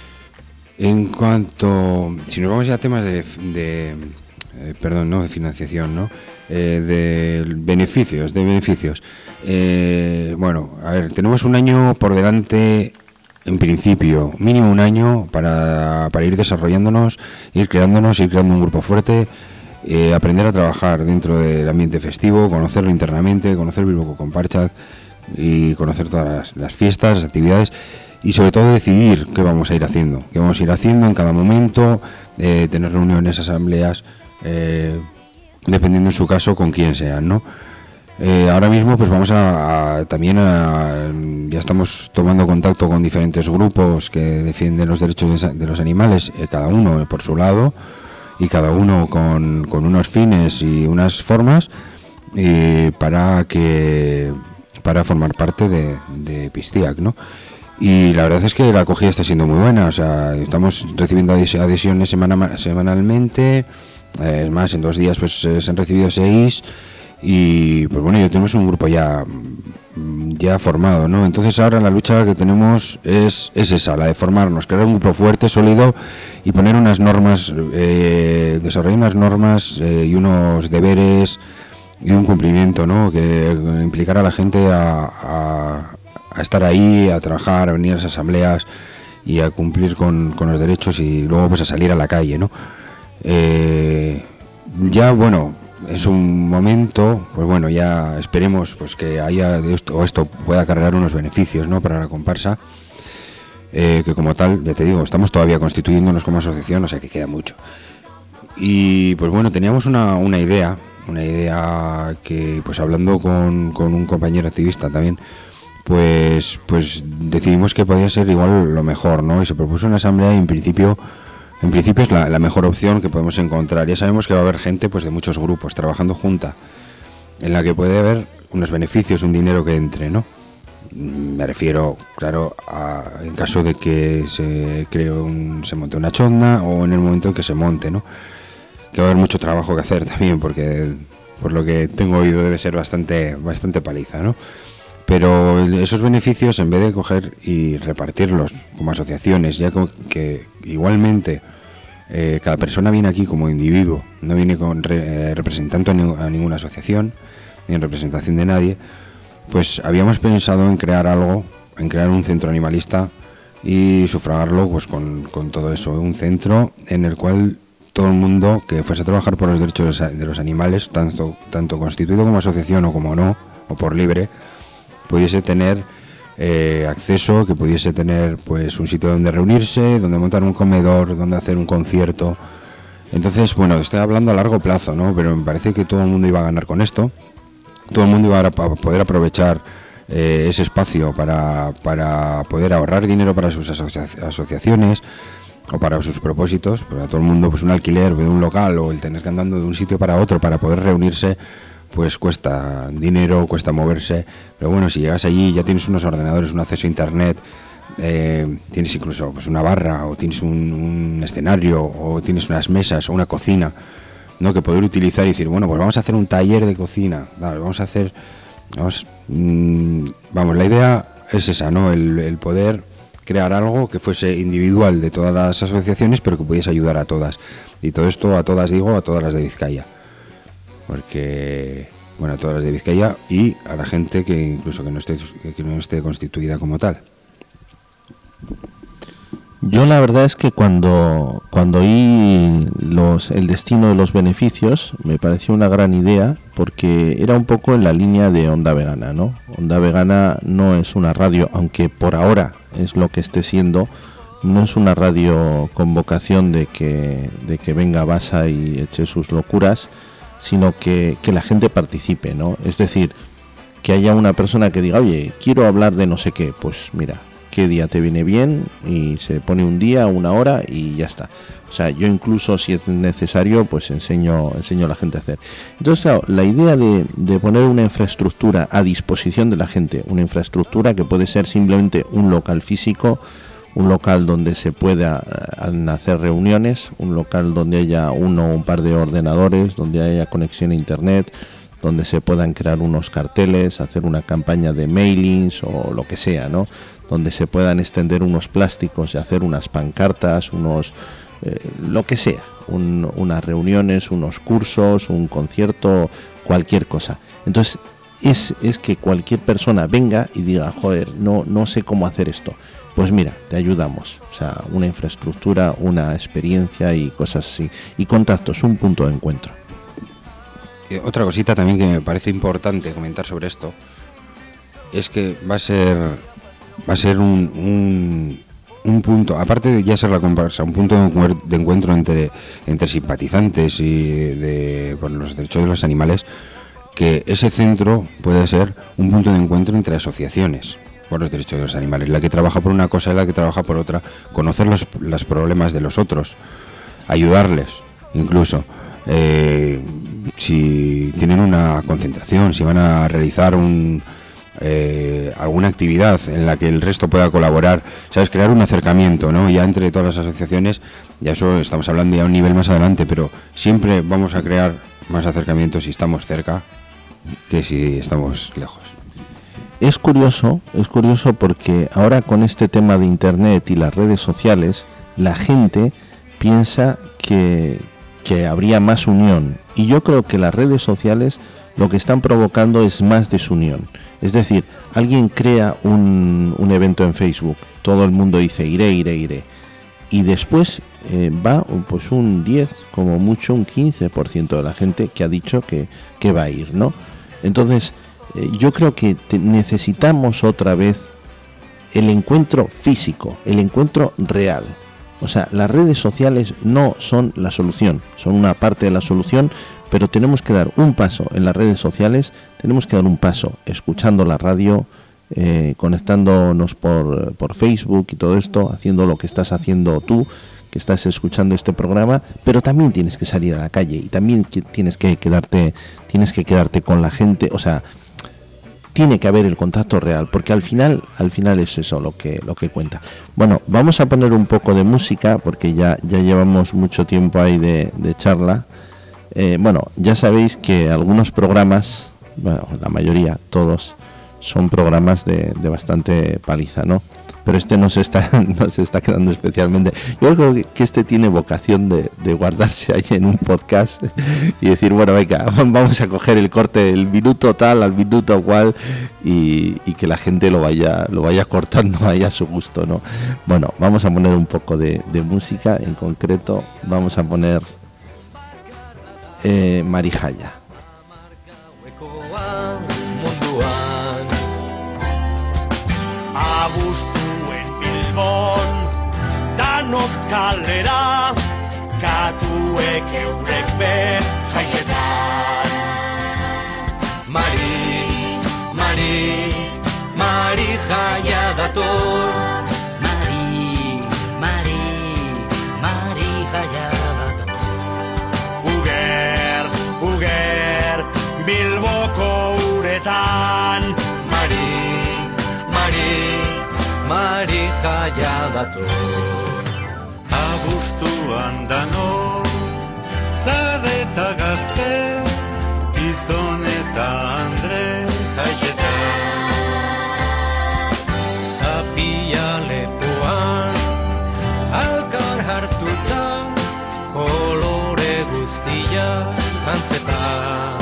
En cuanto, si nos vamos ya a temas de, de eh, perdón, no de financiación, ¿no?, eh, de beneficios, de beneficios. Eh, bueno, a ver, tenemos un año por delante en principio, mínimo un año para, para ir desarrollándonos, ir creándonos, ir creando un grupo fuerte, eh, aprender a trabajar dentro del ambiente festivo, conocerlo internamente, conocer Bilboko Konpartsak y conocer todas las, las fiestas, las actividades y sobre todo decidir qué vamos a ir haciendo, qué vamos a ir haciendo en cada momento, eh, tener reuniones, asambleas, eh, dependiendo en su caso con quién sean, ¿no? Eh, ahora mismo pues vamos a, a también a, ya estamos tomando contacto con diferentes grupos que defienden los derechos de, de los animales, eh, cada uno por su lado y cada uno con, con unos fines y unas formas eh, para que para formar parte de, de Piztiak, ¿no? Y la verdad es que la acogida está siendo muy buena, o sea, estamos recibiendo adhesiones semana, semanalmente, eh, es más, en dos días pues eh, se han recibido seis. Y pues bueno, ya tenemos un grupo ya ya formado, ¿no? Entonces ahora la lucha que tenemos es, es esa, la de formarnos, crear un grupo fuerte, sólido y poner unas normas, eh, desarrollar unas normas eh, y unos deberes y un cumplimiento, ¿no? Que implicara a la gente a, a, a estar ahí, a trabajar, a venir a las asambleas y a cumplir con, con los derechos y luego pues a salir a la calle, ¿no? Eh, ya, bueno... Es un momento, pues bueno, ya esperemos pues que haya esto, o esto pueda acarrear unos beneficios, ¿no? Para la comparsa, eh, que como tal, ya te digo, estamos todavía constituyéndonos como asociación, o sea que queda mucho. Y pues bueno, teníamos una, una idea, una idea que pues hablando con, con un compañero activista también, pues pues decidimos que podía ser igual lo mejor, ¿no? Y se propuso una asamblea y en principio... En principio es la, la mejor opción que podemos encontrar. Ya sabemos que va a haber gente pues de muchos grupos trabajando junta, en la que puede haber unos beneficios, un dinero que entre, ¿no? Me refiero, claro, a, en caso de que se cree un, se monte una chonda o en el momento en que se monte, ¿no? Que va a haber mucho trabajo que hacer también, porque por lo que tengo oído debe ser bastante, bastante paliza, ¿no? Pero esos beneficios, en vez de coger y repartirlos como asociaciones, ya que igualmente eh, cada persona viene aquí como individuo, no viene con re, eh, representando a, ni, a ninguna asociación, ni en representación de nadie, pues habíamos pensado en crear algo, en crear un centro animalista y sufragarlo pues con, con todo eso, un centro en el cual todo el mundo que fuese a trabajar por los derechos de los animales, tanto, tanto constituido como asociación o como no, o por libre, pudiese tener eh, acceso, que pudiese tener pues un sitio donde reunirse, donde montar un comedor, donde hacer un concierto. Entonces, bueno, estoy hablando a largo plazo, ¿no? Pero me parece que todo el mundo iba a ganar con esto, todo el mundo iba a poder aprovechar eh, ese espacio para, para poder ahorrar dinero para sus asocia asociaciones o para sus propósitos, para todo el mundo pues un alquiler de un local o el tener que andando de un sitio para otro para poder reunirse, pues cuesta dinero, cuesta moverse, pero bueno, si llegas allí ya tienes unos ordenadores, un acceso a internet, eh, tienes incluso pues una barra o tienes un, un escenario o tienes unas mesas o una cocina, ¿no? Que poder utilizar y decir, bueno, pues vamos a hacer un taller de cocina, vale, vamos a hacer, vamos, mmm, vamos, la idea es esa, ¿no? El, el poder crear algo que fuese individual de todas las asociaciones, pero que pudiese ayudar a todas, y todo esto a todas digo, a todas las de Vizcaya. Porque, bueno, a todas las de Vizcaya y a la gente que incluso que no esté que no esté constituida como tal. Yo la verdad es que cuando cuando oí los el destino de los beneficios me pareció una gran idea, porque era un poco en la línea de Onda Vegana, ¿no? Onda Vegana no es una radio, aunque por ahora es lo que esté siendo, no es una radio con vocación de que de que venga Basa y eche sus locuras, sino que, que la gente participe, ¿no? Es decir, que haya una persona que diga, oye, quiero hablar de no sé qué, pues mira, qué día te viene bien, y se pone un día, una hora y ya está. O sea, yo incluso si es necesario, pues enseño, enseño a la gente a hacer. Entonces, claro, la idea de, de poner una infraestructura a disposición de la gente, una infraestructura que puede ser simplemente un local físico, un local donde se pueda hacer reuniones, un local donde haya uno o un par de ordenadores, donde haya conexión a internet, donde se puedan crear unos carteles, hacer una campaña de mailings o lo que sea, ¿no? Donde se puedan extender unos plásticos y hacer unas pancartas, unos eh, lo que sea, un, unas reuniones, unos cursos, un concierto, cualquier cosa. Entonces es, es que cualquier persona venga y diga, joder, no, no sé cómo hacer esto. pues mira, te ayudamos. O sea, una infraestructura, una experiencia y cosas así. Y contactos, un punto de encuentro. Eh, otra cosita también que me parece importante comentar sobre esto es que va a ser va a ser un, un, un punto, aparte de ya ser la comparsa, un punto de encuentro entre, entre simpatizantes y de por los derechos de los animales, que ese centro puede ser un punto de encuentro entre asociaciones por los derechos de los animales, la que trabaja por una cosa y la que trabaja por otra, conocer los, los problemas de los otros, ayudarles incluso. Eh, si tienen una concentración, si van a realizar un, eh, alguna actividad en la que el resto pueda colaborar, sabes, crear un acercamiento, ¿no? Ya entre todas las asociaciones, ya eso estamos hablando ya a un nivel más adelante, pero siempre vamos a crear más acercamientos si estamos cerca que si estamos lejos. Es curioso, es curioso porque ahora con este tema de internet y las redes sociales, la gente piensa que que habría más unión, y yo creo que las redes sociales lo que están provocando es más desunión. Es decir, alguien crea un, un evento en Facebook, todo el mundo dice iré, iré, iré, y después eh, va pues un diez, como mucho un quince por ciento de la gente que ha dicho que, que va a ir, ¿no? Entonces eh, yo creo que te, necesitamos otra vez el encuentro físico, el encuentro real. O sea, las redes sociales no son la solución, son una parte de la solución, pero tenemos que dar un paso en las redes sociales, tenemos que dar un paso escuchando la radio, eh, conectándonos por, por Facebook y todo esto, haciendo lo que estás haciendo tú, que estás escuchando este programa, pero también tienes que salir a la calle y también tienes que quedarte, tienes que quedarte con la gente, o sea, tiene que haber el contacto real, porque al final al final es eso lo que lo que cuenta. Bueno, vamos a poner un poco de música porque ya ya llevamos mucho tiempo ahí de, de charla. Eh, bueno, ya sabéis que algunos programas, bueno, la mayoría, todos, son programas de, de bastante paliza, ¿no? Pero este no se está no se está quedando especialmente. Yo creo que este tiene vocación de, de guardarse ahí en un podcast y decir, bueno, venga, vamos a coger el corte del minuto tal al minuto cual y, y que la gente lo vaya lo vaya cortando ahí a su gusto, ¿no? Bueno, vamos a poner un poco de, de música, en concreto vamos a poner eh, Marijaya. Danok kalera, katuek eurek be jaietan. Mari, Mari, Mari jaia dator. Mari, Mari, Mari jaia dator. Uger, uger, Bilboko uretan. Mari, Mari, Mari jaia dator. Abuztuan dano, zar eta gazte, gizon eta andre jaietan. Zapia lepoan, alkar hartuta, kolore guztia antzetan.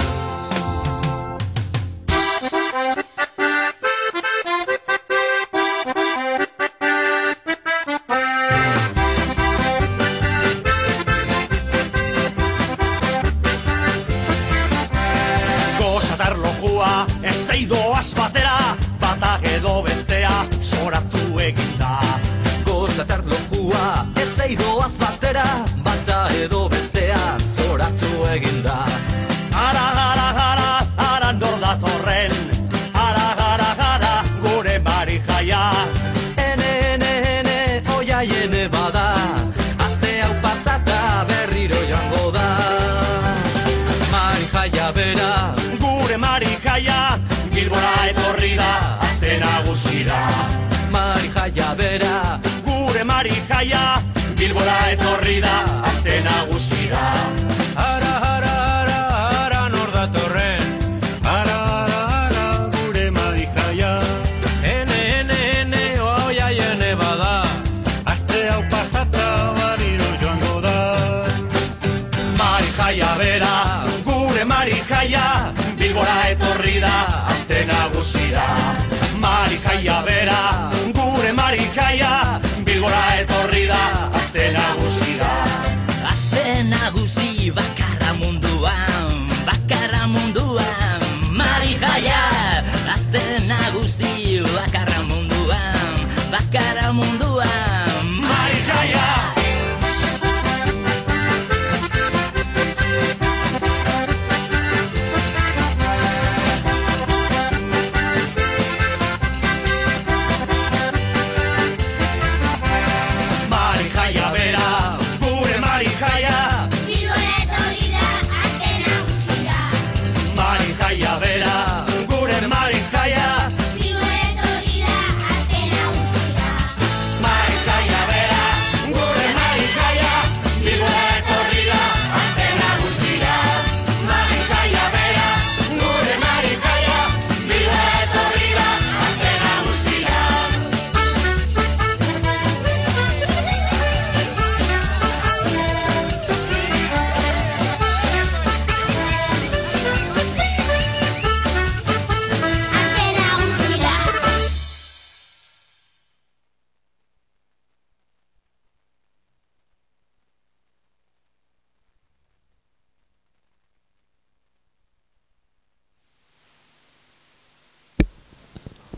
Ezeidoaz batera, batak edo bestea, zoratu eginda. Gozatar lojua, ezeidoaz batera, bata edo bestea, zoratu eginda. Ara, ara, ara, ara nor datorren, ara, ara, ara, gure Mari jaia. Ene, ene, ene, oia ene bada, aste hau pasata berriro joango da. Mari jaia bera, gure Mari jaia, Bilbora etorri da, aste nagusira. Mari jaia bera, gure Mari jaia, Bilbora etorri da, aste nagusira. Ara, ara, ara, ara nor datorren, ara, ara, ara, gure Mari jaia. Ene, ene, ene, oia ene bada, Aste hau pasata bariro joango da. Mari jaia bera, gure Mari jaia, Bilbora etorri da, aste nagusira. Mari jaia bera, gure Mari jaia,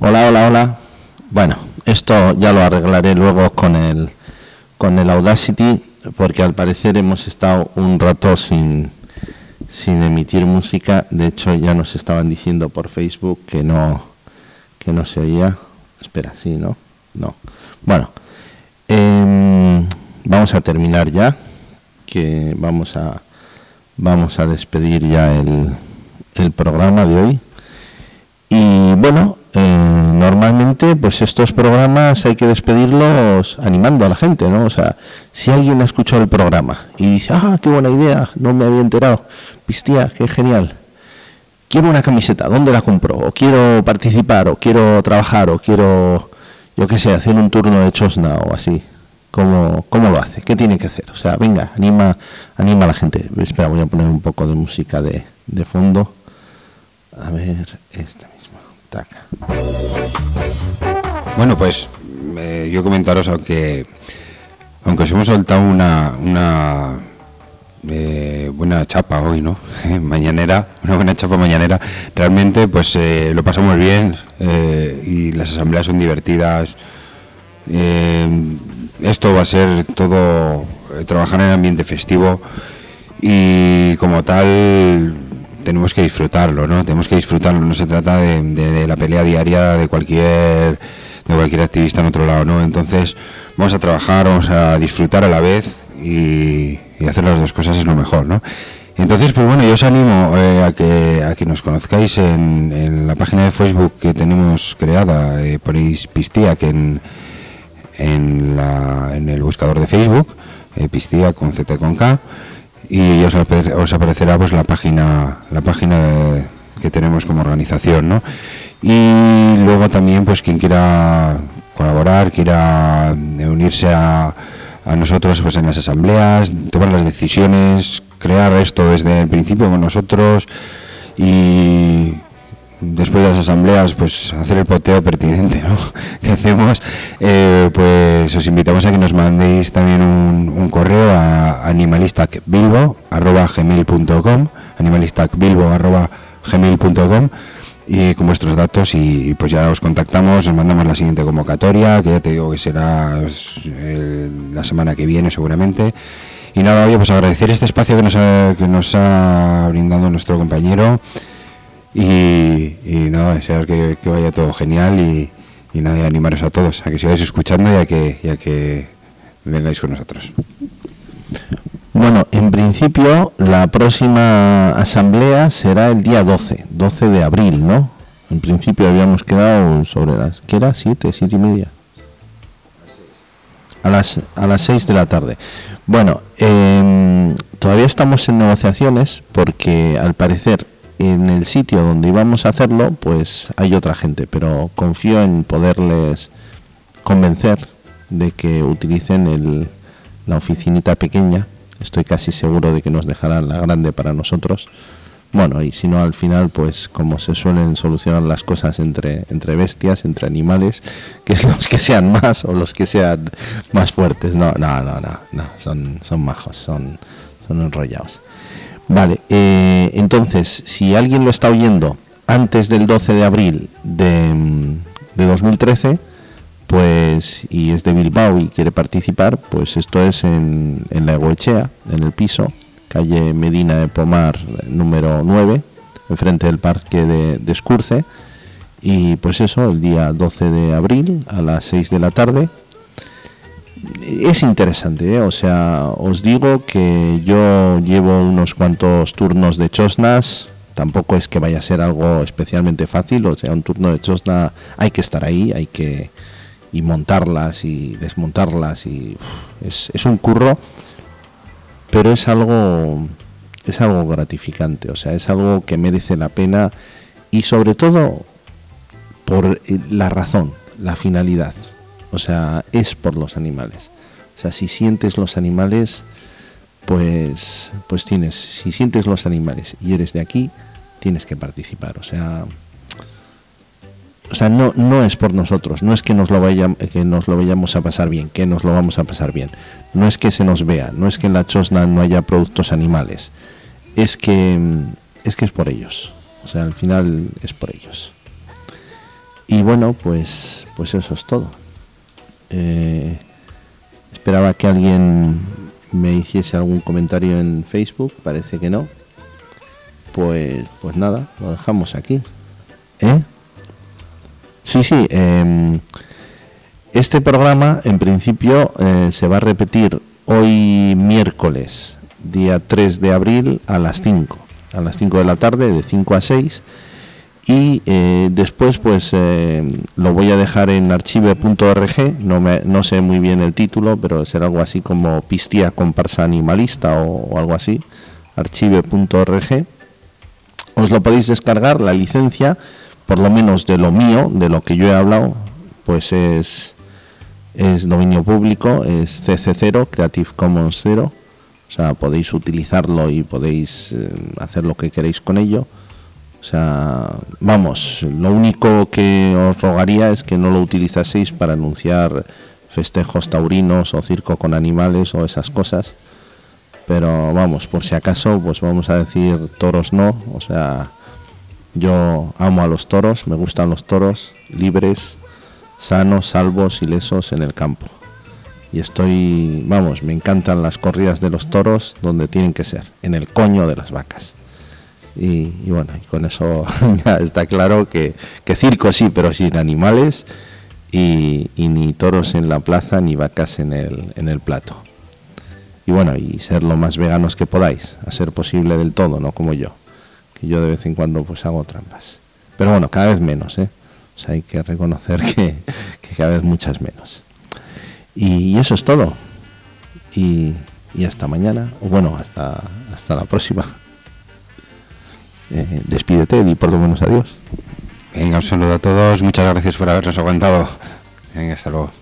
Hola, hola, hola. Bueno, esto ya lo arreglaré luego con el con el Audacity, porque al parecer hemos estado un rato sin sin emitir música. De hecho, ya nos estaban diciendo por Facebook que no que no se oía. Espera, sí, ¿no? No. Bueno, eh, vamos a terminar ya, que vamos a vamos a despedir ya el el programa de hoy. Y bueno, eh, normalmente pues estos programas hay que despedirlos animando a la gente, ¿no? O sea, si alguien ha escuchado el programa y dice, ah, qué buena idea, no me había enterado, hostia, qué genial, quiero una camiseta, ¿dónde la compro? O quiero participar, o quiero trabajar, o quiero, yo qué sé, hacer un turno de chosna o así. ¿Cómo, cómo lo hace? ¿Qué tiene que hacer? O sea, venga, anima, anima a la gente. Espera, voy a poner un poco de música de, de fondo. A ver, esta misma. Taca. Bueno, pues eh, yo comentaros, aunque aunque os hemos soltado una una eh, buena chapa hoy, ¿no? Mañanera, una buena chapa mañanera. Realmente, pues eh, lo pasamos bien eh, y las asambleas son divertidas. Eh, esto va a ser todo eh, trabajar en ambiente festivo y como tal tenemos que disfrutarlo, ¿no? Tenemos que disfrutarlo. No se trata de, de, de la pelea diaria de cualquier de cualquier activista en otro lado, ¿no? Entonces vamos a trabajar, vamos a disfrutar a la vez y, y hacer las dos cosas es lo mejor, ¿no? Entonces, pues bueno, yo os animo eh, a que a que nos conozcáis en, en la página de Facebook que tenemos creada. Eh, ponéis Pistiak en en, la, en el buscador de Facebook, eh, Pistiak con Z con K. Y os, os aparecerá pues la página la página de, que tenemos como organización, ¿no? Y luego también pues quien quiera colaborar, quiera unirse a, a nosotros pues en las asambleas, tomar las decisiones, crear esto desde el principio con nosotros y después de las asambleas pues hacer el poteo pertinente, ¿no? que hacemos, eh, pues os invitamos a que nos mandéis también un, un correo a animalistacbilbo arroba gmail punto com, animalistacbilbo arroba gmail punto com, y con vuestros datos y, y pues ya os contactamos, os mandamos la siguiente convocatoria, que ya te digo que será pues, el, la semana que viene seguramente. Y nada, oye, pues agradecer este espacio que nos ha, que nos ha brindado nuestro compañero. Y, y nada, desear que, que vaya todo genial y, y nada, y animaros a todos a que sigáis escuchando y a que, y a que vengáis con nosotros. Bueno, en principio la próxima asamblea será el día doce, doce de abril, ¿no? En principio habíamos quedado sobre las, ¿qué era? ¿Siete? ¿Siete y media? A las, a las seis de la tarde. Bueno, eh, todavía estamos en negociaciones porque al parecer en el sitio donde íbamos a hacerlo pues hay otra gente, pero confío en poderles convencer de que utilicen el, la oficinita pequeña. Estoy casi seguro de que nos dejarán la grande para nosotros. Bueno, y si no, al final pues como se suelen solucionar las cosas entre entre bestias, entre animales, que es los que sean más o los que sean más fuertes. No, no, no, no, no son son majos, son son enrollados. Vale, eh, entonces, si alguien lo está oyendo antes del doce de abril de, de dos mil trece, pues y es de Bilbao y quiere participar, pues esto es en, en la Egoechea, en el piso, calle Medina de Pomar número nueve, enfrente del parque de, de Escurce, y pues eso, el día doce de abril a las seis de la tarde. Es interesante, ¿eh? O sea, os digo que yo llevo unos cuantos turnos de chosnas, tampoco es que vaya a ser algo especialmente fácil, o sea, un turno de chosna hay que estar ahí, hay que y montarlas y desmontarlas y uf, es, es un curro, pero es algo es algo gratificante, o sea, es algo que merece la pena y sobre todo por la razón, la finalidad. O sea, es por los animales. O sea, si sientes los animales, pues pues tienes, si sientes los animales y eres de aquí, tienes que participar. O sea, o sea, no no es por nosotros, no es que nos lo vayamos que nos lo vayamos a pasar bien, que nos lo vamos a pasar bien. No es que se nos vea, no es que en la chosna no haya productos animales. Es que es que es por ellos. O sea, al final es por ellos. y bueno, pues, pues eso es todo. Eh, esperaba que alguien me hiciese algún comentario en Facebook, parece que no. Pues, pues nada, lo dejamos aquí. ¿Eh? Sí, sí. Eh, este programa, en principio, eh, se va a repetir hoy miércoles, día tres de abril, a las cinco. A las cinco de la tarde, de cinco a seis. Y eh, después, pues, eh, lo voy a dejar en archive punto org. No, me, no sé muy bien el título, pero será algo así como Pistia Comparsa Animalista o, o algo así. archive punto org. Os lo podéis descargar, la licencia, por lo menos de lo mío, de lo que yo he hablado, pues es, es dominio público, es C C cero, Creative Commons cero, o sea, podéis utilizarlo y podéis eh, hacer lo que queréis con ello. O sea, vamos, lo único que os rogaría es que no lo utilizaseis para anunciar festejos taurinos o circo con animales o esas cosas. Pero vamos, por si acaso, pues vamos a decir toros no. O sea, yo amo a los toros, me gustan los toros libres, sanos, salvos, ilesos en el campo. Y estoy, vamos, me encantan las corridas de los toros donde tienen que ser, en el coño de las vacas. Y, y bueno, y con eso ya está claro que, que circo sí, pero sin animales, y, y ni toros en la plaza ni vacas en el, en el plato. Y bueno, y ser lo más veganos que podáis, a ser posible del todo, no como yo, que yo de vez en cuando pues hago trampas. Pero bueno, cada vez menos, ¿eh? O sea, hay que reconocer que, que cada vez muchas menos. Y, y eso es todo. Y, y hasta mañana, o bueno, hasta, hasta la próxima. Eh, despídete, di por lo menos adiós. Venga, un saludo a todos, muchas gracias por habernos aguantado. Venga, hasta luego.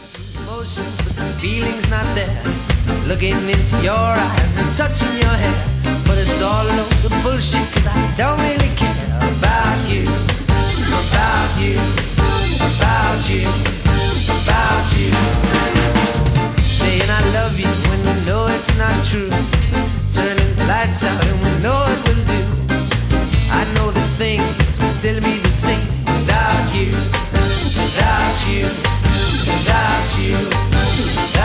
Looking into your eyes and touching your hair, but it's all a load of bullshit, cause I don't really care about you, about you, about you, about you. Saying I love you when we know it's not true, turning the lights out and we know it will do. I know that things would still be the same without you, without you, without you.